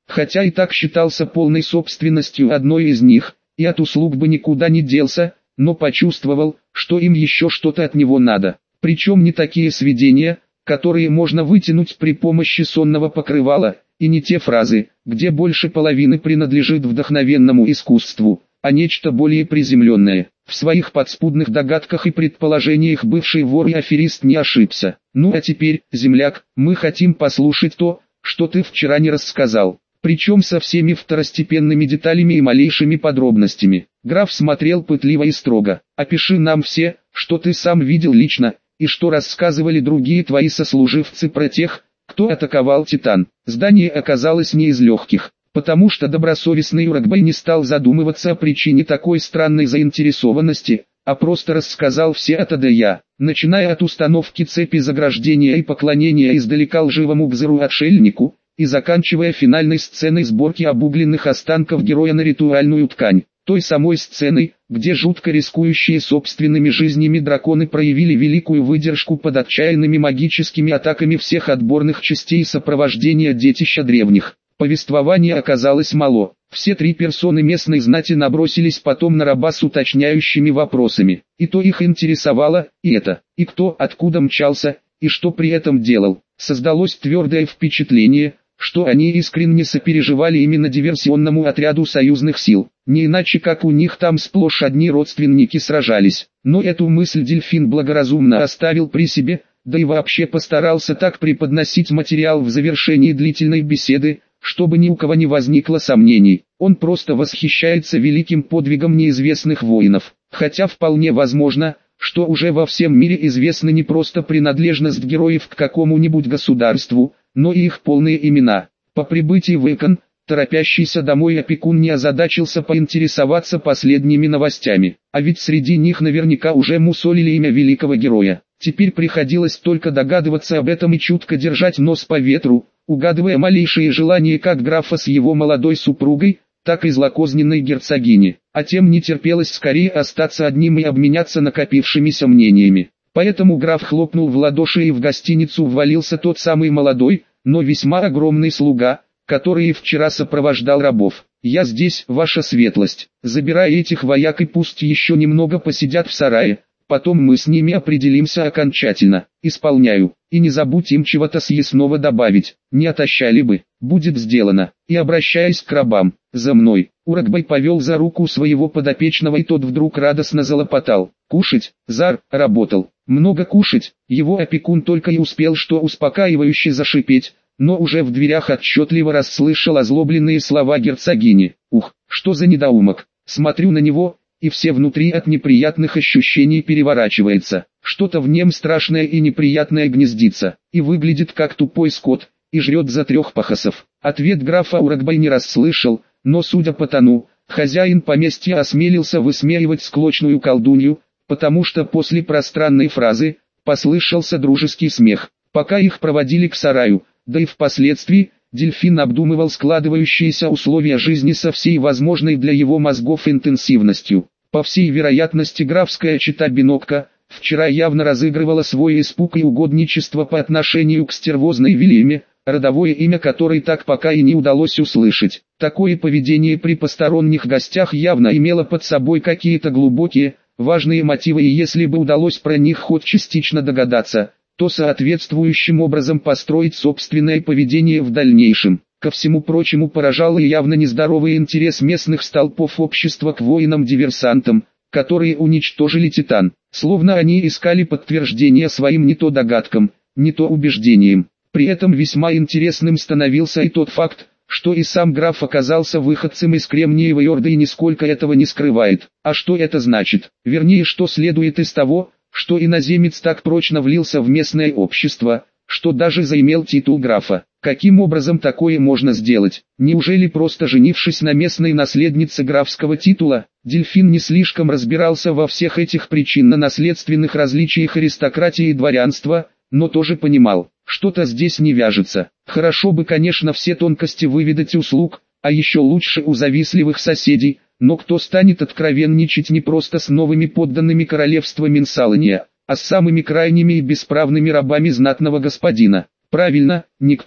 Speaker 1: хотя и так считался полной собственностью одной из них, и от услуг бы никуда не делся, но почувствовал, что им еще что-то от него надо. Причем не такие сведения, которые можно вытянуть при помощи сонного покрывала, и не те фразы, где больше половины принадлежит вдохновенному искусству, а нечто более приземленное. В своих подспудных догадках и предположениях бывший вор и аферист не ошибся. «Ну а теперь, земляк, мы хотим послушать то, что ты вчера не рассказал, причем со всеми второстепенными деталями и малейшими подробностями». Граф смотрел пытливо и строго. «Опиши нам все, что ты сам видел лично, и что рассказывали другие твои сослуживцы про тех, кто атаковал Титан». Здание оказалось не из легких, потому что добросовестный Урагбай не стал задумываться о причине такой странной заинтересованности, а просто рассказал все от А до Я, начиная от установки цепи заграждения и поклонения издалека лживому взору-отшельнику, и заканчивая финальной сценой сборки обугленных останков героя на ритуальную ткань. Той самой сценой, где жутко рискующие собственными жизнями драконы проявили великую выдержку под отчаянными магическими атаками всех отборных частей сопровождения детища древних. Повествования оказалось мало. Все три персоны местной знати набросились потом на раба с уточняющими вопросами. И то их интересовало, и это, и кто откуда мчался, и что при этом делал. Создалось твердое впечатление, что они искренне сопереживали именно диверсионному отряду союзных сил. Не иначе как у них там сплошь одни родственники сражались. Но эту мысль Дельфин благоразумно оставил при себе, да и вообще постарался так преподносить материал в завершении длительной беседы, чтобы ни у кого не возникло сомнений. Он просто восхищается великим подвигом неизвестных воинов. Хотя вполне возможно, что уже во всем мире известна не просто принадлежность героев к какому-нибудь государству, но и их полные имена. По прибытии в Экон, торопящийся домой опекун не озадачился поинтересоваться последними новостями. А ведь среди них наверняка уже мусолили имя великого героя. Теперь приходилось только догадываться об этом и чутко держать нос по ветру, угадывая малейшие желания как графа с его молодой супругой, так и злокозненной герцогини. А тем не терпелось скорее остаться одним и обменяться накопившимися мнениями. Поэтому граф хлопнул в ладоши, и в гостиницу ввалился тот самый молодой, но весьма огромный слуга, который и вчера сопровождал рабов. «Я здесь, ваша светлость. Забирай этих вояк и пусть еще немного посидят в сарае, потом мы с ними определимся окончательно. Исполняю. И не забудь им чего-то съестного добавить, не отощали бы, будет сделано». И обращаясь к рабам: «За мной». Урагбай повел за руку своего подопечного, и тот вдруг радостно залопотал. «Кушать?» Зар работал. «Много кушать?» Его опекун только и успел что успокаивающе зашипеть, но уже в дверях отчетливо расслышал озлобленные слова герцогини. «Ух, что за недоумок!» Смотрю на него, и все внутри от неприятных ощущений переворачивается. Что-то в нем страшное и неприятное гнездится, и выглядит как тупой скот, и жрет за трех пахосов. Ответ графа Урагбай не расслышал, но судя по тону, хозяин поместья осмелился высмеивать склочную колдунью, потому что после пространной фразы послышался дружеский смех. Пока их проводили к сараю, да и впоследствии, Дельфин обдумывал складывающиеся условия жизни со всей возможной для его мозгов интенсивностью. По всей вероятности, графская чета Бинокка вчера явно разыгрывала свой испуг и угодничество по отношению к стервозной Вильяме, родовое имя которой так пока и не удалось услышать. Такое поведение при посторонних гостях явно имело под собой какие-то глубокие, важные мотивы, и если бы удалось про них хоть частично догадаться, то соответствующим образом построить собственное поведение в дальнейшем. Ко всему прочему, поражал и явно нездоровый интерес местных столпов общества к воинам-диверсантам, которые уничтожили Титан, словно они искали подтверждения своим не то догадкам, не то убеждениям. При этом весьма интересным становился и тот факт, что и сам граф оказался выходцем из Кремниевой Орды и нисколько этого не скрывает. А что это значит? Вернее, что следует из того, что иноземец так прочно влился в местное общество, что даже заимел титул графа. Каким образом такое можно сделать? Неужели просто женившись на местной наследнице графского титула? Дельфин не слишком разбирался во всех этих причинно-наследственных различиях аристократии и дворянства, но тоже понимал, что-то здесь не вяжется. Хорошо бы, конечно, все тонкости выведать у слуг, а еще лучше у завистливых соседей, но кто станет откровенничать не просто с новыми подданными королевства Минсалания, а с самыми крайними и бесправными рабами знатного господина? Правильно, никто.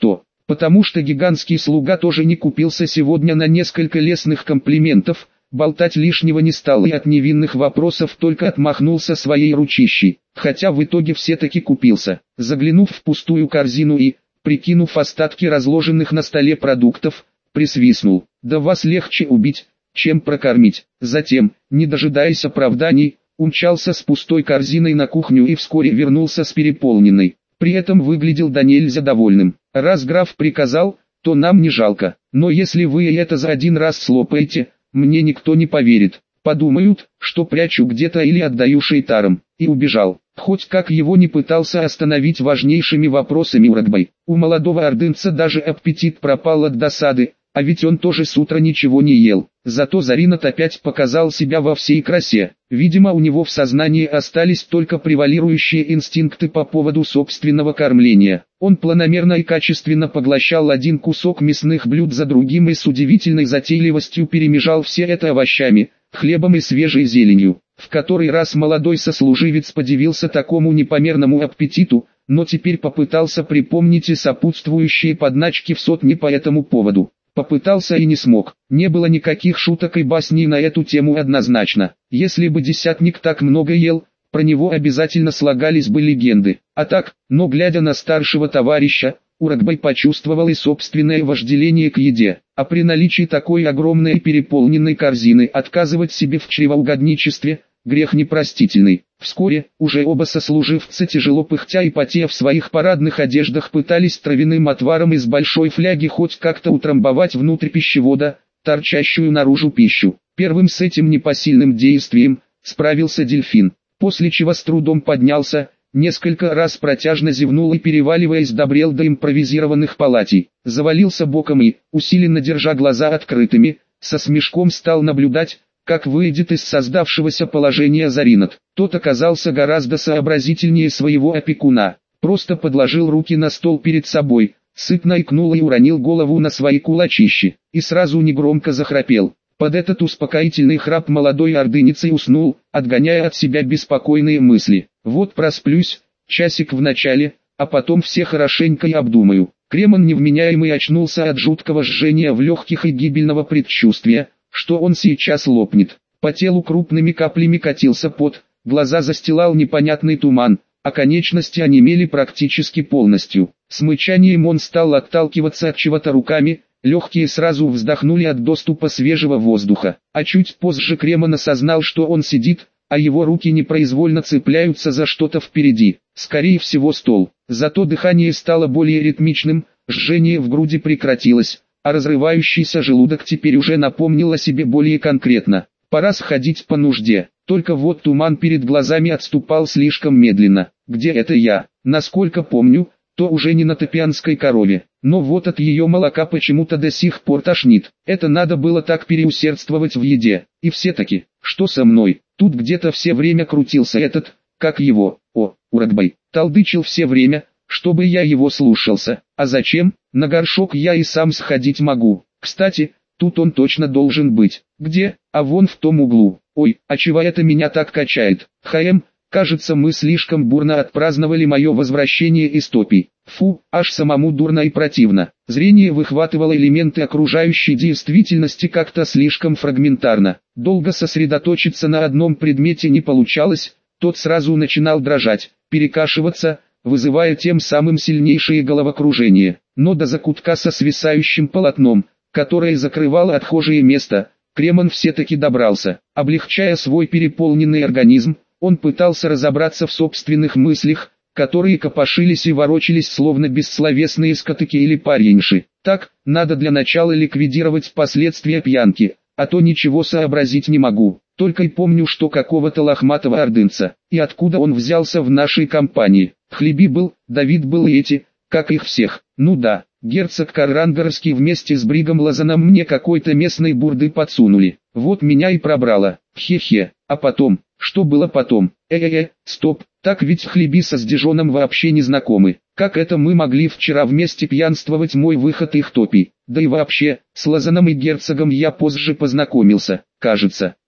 Speaker 1: Потому что гигантский слуга тоже не купился сегодня на несколько лестных комплиментов, болтать лишнего не стал и от невинных вопросов только отмахнулся своей ручищей, хотя в итоге все-таки купился. Заглянув в пустую корзину и, прикинув остатки разложенных на столе продуктов, присвистнул: «Да вас легче убить, чем прокормить». Затем, не дожидаясь оправданий, умчался с пустой корзиной на кухню и вскоре вернулся с переполненной. При этом выглядел до нельзя довольным. «Раз граф приказал, то нам не жалко, но если вы это за один раз слопаете, мне никто не поверит. Подумают, что прячу где-то или отдаю шейтарам». И убежал. Хоть как его не пытался остановить важнейшими вопросами Урагбай, у молодого ордынца даже аппетит пропал от досады, а ведь он тоже с утра ничего не ел. Зато Заринат опять показал себя во всей красе. Видимо, у него в сознании остались только превалирующие инстинкты по поводу собственного кормления. Он планомерно и качественно поглощал один кусок мясных блюд за другим и с удивительной затейливостью перемежал все это овощами, хлебом и свежей зеленью. В который раз молодой сослуживец подивился такому непомерному аппетиту, но теперь попытался припомнить и сопутствующие подначки в сотне по этому поводу. Попытался и не смог. Не было никаких шуток и басней на эту тему однозначно. Если бы десятник так много ел, про него обязательно слагались бы легенды. А так, но глядя на старшего товарища, Урагбай почувствовал и собственное вожделение к еде. А при наличии такой огромной и переполненной корзины отказывать себе в чревоугодничестве – грех непростительный. Вскоре, уже оба сослуживца тяжело пыхтя и потея в своих парадных одеждах пытались травяным отваром из большой фляги хоть как-то утрамбовать внутрь пищевода, торчащую наружу пищу. Первым с этим непосильным действием справился дельфин, после чего с трудом поднялся, несколько раз протяжно зевнул и, переваливаясь, добрел до импровизированных палатей, завалился боком и, усиленно держа глаза открытыми, со смешком стал наблюдать, как выйдет из создавшегося положения Заринат. Тот оказался гораздо сообразительнее своего опекуна, просто подложил руки на стол перед собой, сытно икнул и уронил голову на свои кулачищи, и сразу негромко захрапел. Под этот успокоительный храп молодой ордынец и уснул, отгоняя от себя беспокойные мысли. Вот просплюсь, часик в начале, а потом все хорошенько и обдумаю. Кремон невменяемый очнулся от жуткого жжения в легких и гибельного предчувствия, что он сейчас лопнет. По телу крупными каплями катился пот, глаза застилал непонятный туман, а конечности онемели практически полностью. С мычанием он стал отталкиваться от чего-то руками, легкие сразу вздохнули от доступа свежего воздуха. А чуть позже Кремон осознал, что он сидит, а его руки непроизвольно цепляются за что-то впереди, скорее всего стол. Зато дыхание стало более ритмичным, жжение в груди прекратилось, а разрывающийся желудок теперь уже напомнил о себе более конкретно. Пора сходить по нужде. Только вот туман перед глазами отступал слишком медленно. Где это я? Насколько помню, то уже не на топианской корове. Но вот от ее молока почему-то до сих пор тошнит. Это надо было так переусердствовать в еде. И все-таки, что со мной? Тут где-то все время крутился этот, как его, о, Урагбай, толдычил все время, чтобы я его слушался. А зачем? На горшок я и сам сходить могу. Кстати, тут он точно должен быть. Где? А вон в том углу. Ой, а чего это меня так качает? Хаем, кажется, мы слишком бурно отпраздновали мое возвращение из топий. Фу, аж самому дурно и противно. Зрение выхватывало элементы окружающей действительности как-то слишком фрагментарно. Долго сосредоточиться на одном предмете не получалось, тот сразу начинал дрожать, перекашиваться, вызывая тем самым сильнейшее головокружение. Но до закутка со свисающим полотном, которое закрывало отхожее место, Кремон все-таки добрался. Облегчая свой переполненный организм, он пытался разобраться в собственных мыслях, которые копошились и ворочались словно бессловесные скотыки или парьенши. Так, надо для начала ликвидировать последствия пьянки, а то ничего сообразить не могу. Только и помню, что какого-то лохматого ордынца, и откуда он взялся в нашей компании. Хлеби был, Давид был и эти, как их всех. Ну да, герцог Каррангарский вместе с Бригом Лазаном мне какой-то местной бурды подсунули. Вот меня и пробрало. Хе-хе. А потом, что было потом? Э-э-э, стоп, так ведь Хлеби со Сдижоном вообще не знакомы. Как это мы могли вчера вместе пьянствовать, мой выход их топий? Да и вообще, с Лазаном и герцогом я позже познакомился, кажется.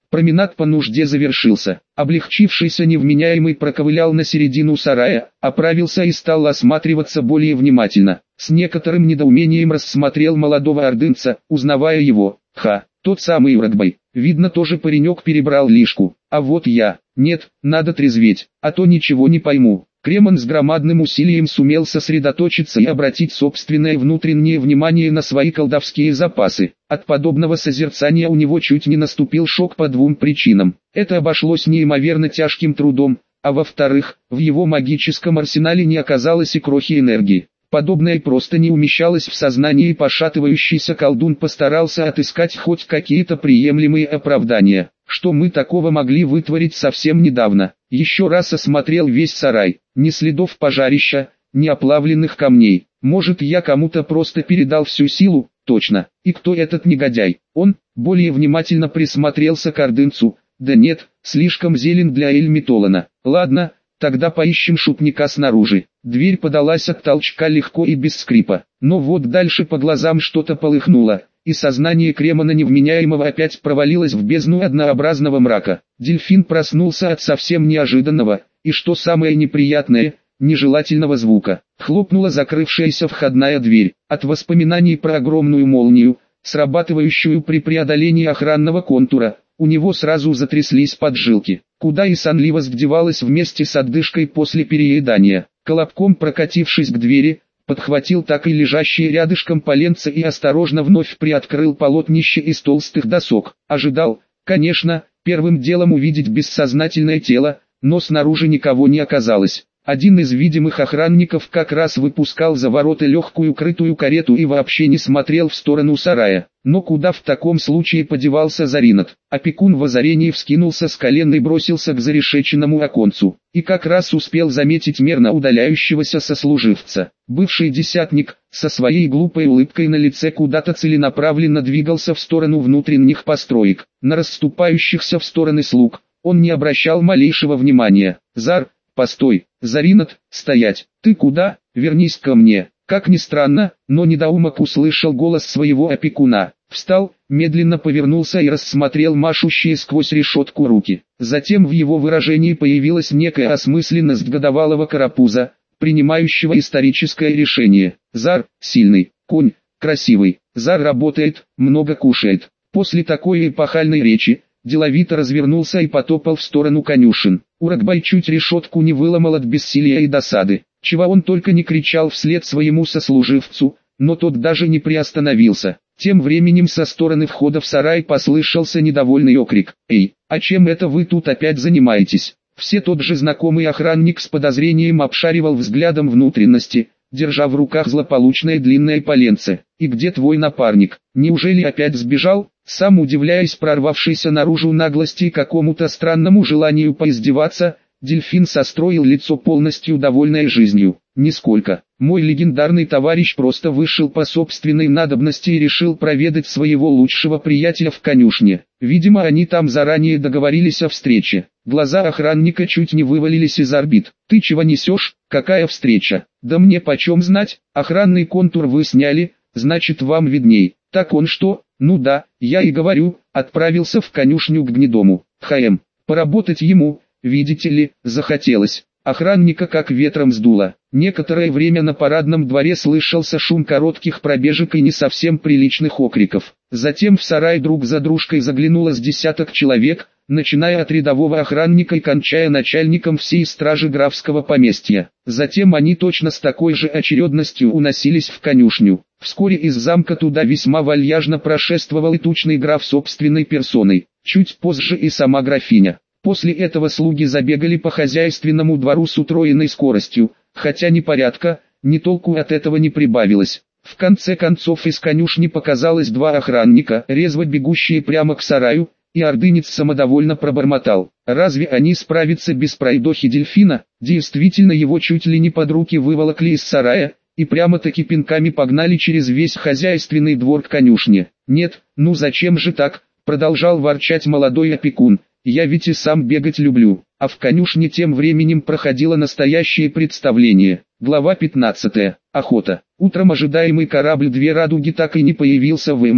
Speaker 1: Променад по нужде завершился. Облегчившийся невменяемый проковылял на середину сарая, оправился и стал осматриваться более внимательно. С некоторым недоумением рассмотрел молодого ордынца, узнавая его. Ха, тот самый Урагбай. Видно, тоже паренек перебрал лишку. А вот я. Нет, надо трезветь, а то ничего не пойму. Кремон с громадным усилием сумел сосредоточиться и обратить собственное внутреннее внимание на свои колдовские запасы. От подобного созерцания у него чуть не наступил шок по двум причинам. Это обошлось неимоверно тяжким трудом, а во-вторых, в его магическом арсенале не оказалось и крохи энергии. Подобное просто не умещалось в сознании, и пошатывающийся колдун постарался отыскать хоть какие-то приемлемые оправдания. Что мы такого могли вытворить совсем недавно? Еще раз осмотрел весь сарай. Ни следов пожарища, ни оплавленных камней. Может, я кому-то просто передал всю силу? Точно. И кто этот негодяй? Он более внимательно присмотрелся к ордынцу. Да нет, слишком зелен для Эльмитолана. Ладно, тогда поищем шутника снаружи. Дверь подалась от толчка легко и без скрипа. Но вот дальше по глазам что-то полыхнуло, и сознание Кремона невменяемого опять провалилось в бездну однообразного мрака. Дельфин проснулся от совсем неожиданного, и что самое неприятное, нежелательного звука. Хлопнула закрывшаяся входная дверь. От воспоминаний про огромную молнию, срабатывающую при преодолении охранного контура, у него сразу затряслись поджилки. Куда и сонливость девалась вместе с отдышкой после переедания. Колобком прокатившись к двери, подхватил так и лежащие рядышком поленца и осторожно вновь приоткрыл полотнище из толстых досок. Ожидал, конечно, первым делом увидеть бессознательное тело, но снаружи никого не оказалось. Один из видимых охранников как раз выпускал за ворота легкую крытую карету и вообще не смотрел в сторону сарая. Но куда в таком случае подевался Заринат? Опекун в озарении вскинулся с колен и бросился к зарешеченному оконцу. И как раз успел заметить мерно удаляющегося сослуживца. Бывший десятник, со своей глупой улыбкой на лице куда-то целенаправленно двигался в сторону внутренних построек. На расступающихся в стороны слуг он не обращал малейшего внимания. «Зар, постой, Заринат, стоять, ты куда? Вернись ко мне». Как ни странно, но недоумок услышал голос своего опекуна. Встал, медленно повернулся и рассмотрел машущие сквозь решетку руки. Затем в его выражении появилась некая осмысленность годовалого карапуза, принимающего историческое решение. Зар – сильный, конь – красивый, Зар работает, много кушает. После такой эпохальной речи, деловито развернулся и потопал в сторону конюшен. Урагбай чуть решетку не выломал от бессилия и досады. Чего он только не кричал вслед своему сослуживцу, но тот даже не приостановился. Тем временем со стороны входа в сарай послышался недовольный окрик. «Эй, а чем это вы тут опять занимаетесь?» Все тот же знакомый охранник с подозрением обшаривал взглядом внутренности, держа в руках злополучное длинное поленце. «И где твой напарник? Неужели опять сбежал?» Сам удивляясь прорвавшейся наружу наглости и какому-то странному желанию поиздеваться, Дельфин состроил лицо полностью довольное жизнью. «Нисколько. Мой легендарный товарищ просто вышел по собственной надобности и решил проведать своего лучшего приятеля в конюшне. Видимо, они там заранее договорились о встрече». Глаза охранника чуть не вывалились из орбит. «Ты чего несешь? Какая встреча? Да мне почем знать? Охранный контур вы сняли, значит вам видней. Так он что? Ну да, я и говорю, отправился в конюшню к Гнедому. Хаем, поработать ему, видите ли, захотелось». Охранника как ветром сдуло. Некоторое время на парадном дворе слышался шум коротких пробежек и не совсем приличных окриков. Затем в сарай друг за дружкой заглянуло с десяток человек, начиная от рядового охранника и кончая начальником всей стражи графского поместья. Затем они точно с такой же очередностью уносились в конюшню. Вскоре из замка туда весьма вальяжно прошествовал и тучный граф собственной персоной, чуть позже и сама графиня. После этого слуги забегали по хозяйственному двору с утроенной скоростью, хотя ни порядка, ни толку от этого не прибавилось. В конце концов из конюшни показалось два охранника, резво бегущие прямо к сараю, и ордынец самодовольно пробормотал: «Разве они справятся без пройдохи Дельфина?» Действительно, его чуть ли не под руки выволокли из сарая, и прямо-таки пинками погнали через весь хозяйственный двор к конюшне. «Нет, ну зачем же так?» — продолжал ворчать молодой опекун. «Я ведь и сам бегать люблю». А в конюшне тем временем проходило настоящее представление. Глава пятнадцатая. Охота. Утром ожидаемый корабль «Две радуги» так и не появился в Эмране.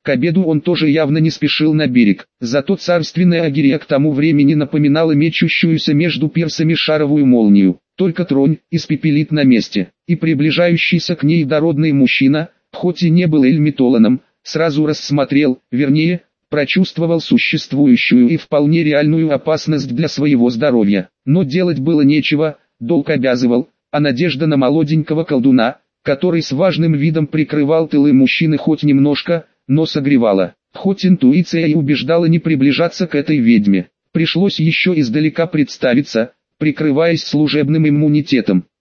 Speaker 1: К обеду он тоже явно не спешил на берег, зато царственная Агирия к тому времени напоминала мечущуюся между пирсами шаровую молнию. Только тронь, испепелит на месте, и приближающийся к ней дородный мужчина, хоть и не был Эльмитоланом, сразу рассмотрел, вернее, прочувствовал существующую и вполне реальную опасность для своего здоровья. Но делать было нечего, долг обязывал, а надежда на молоденького колдуна, который с важным видом прикрывал тылы мужчины хоть немножко, но согревала. Хоть интуиция и убеждала не приближаться к этой ведьме, пришлось еще издалека представиться, прикрываясь служебным иммунитетом.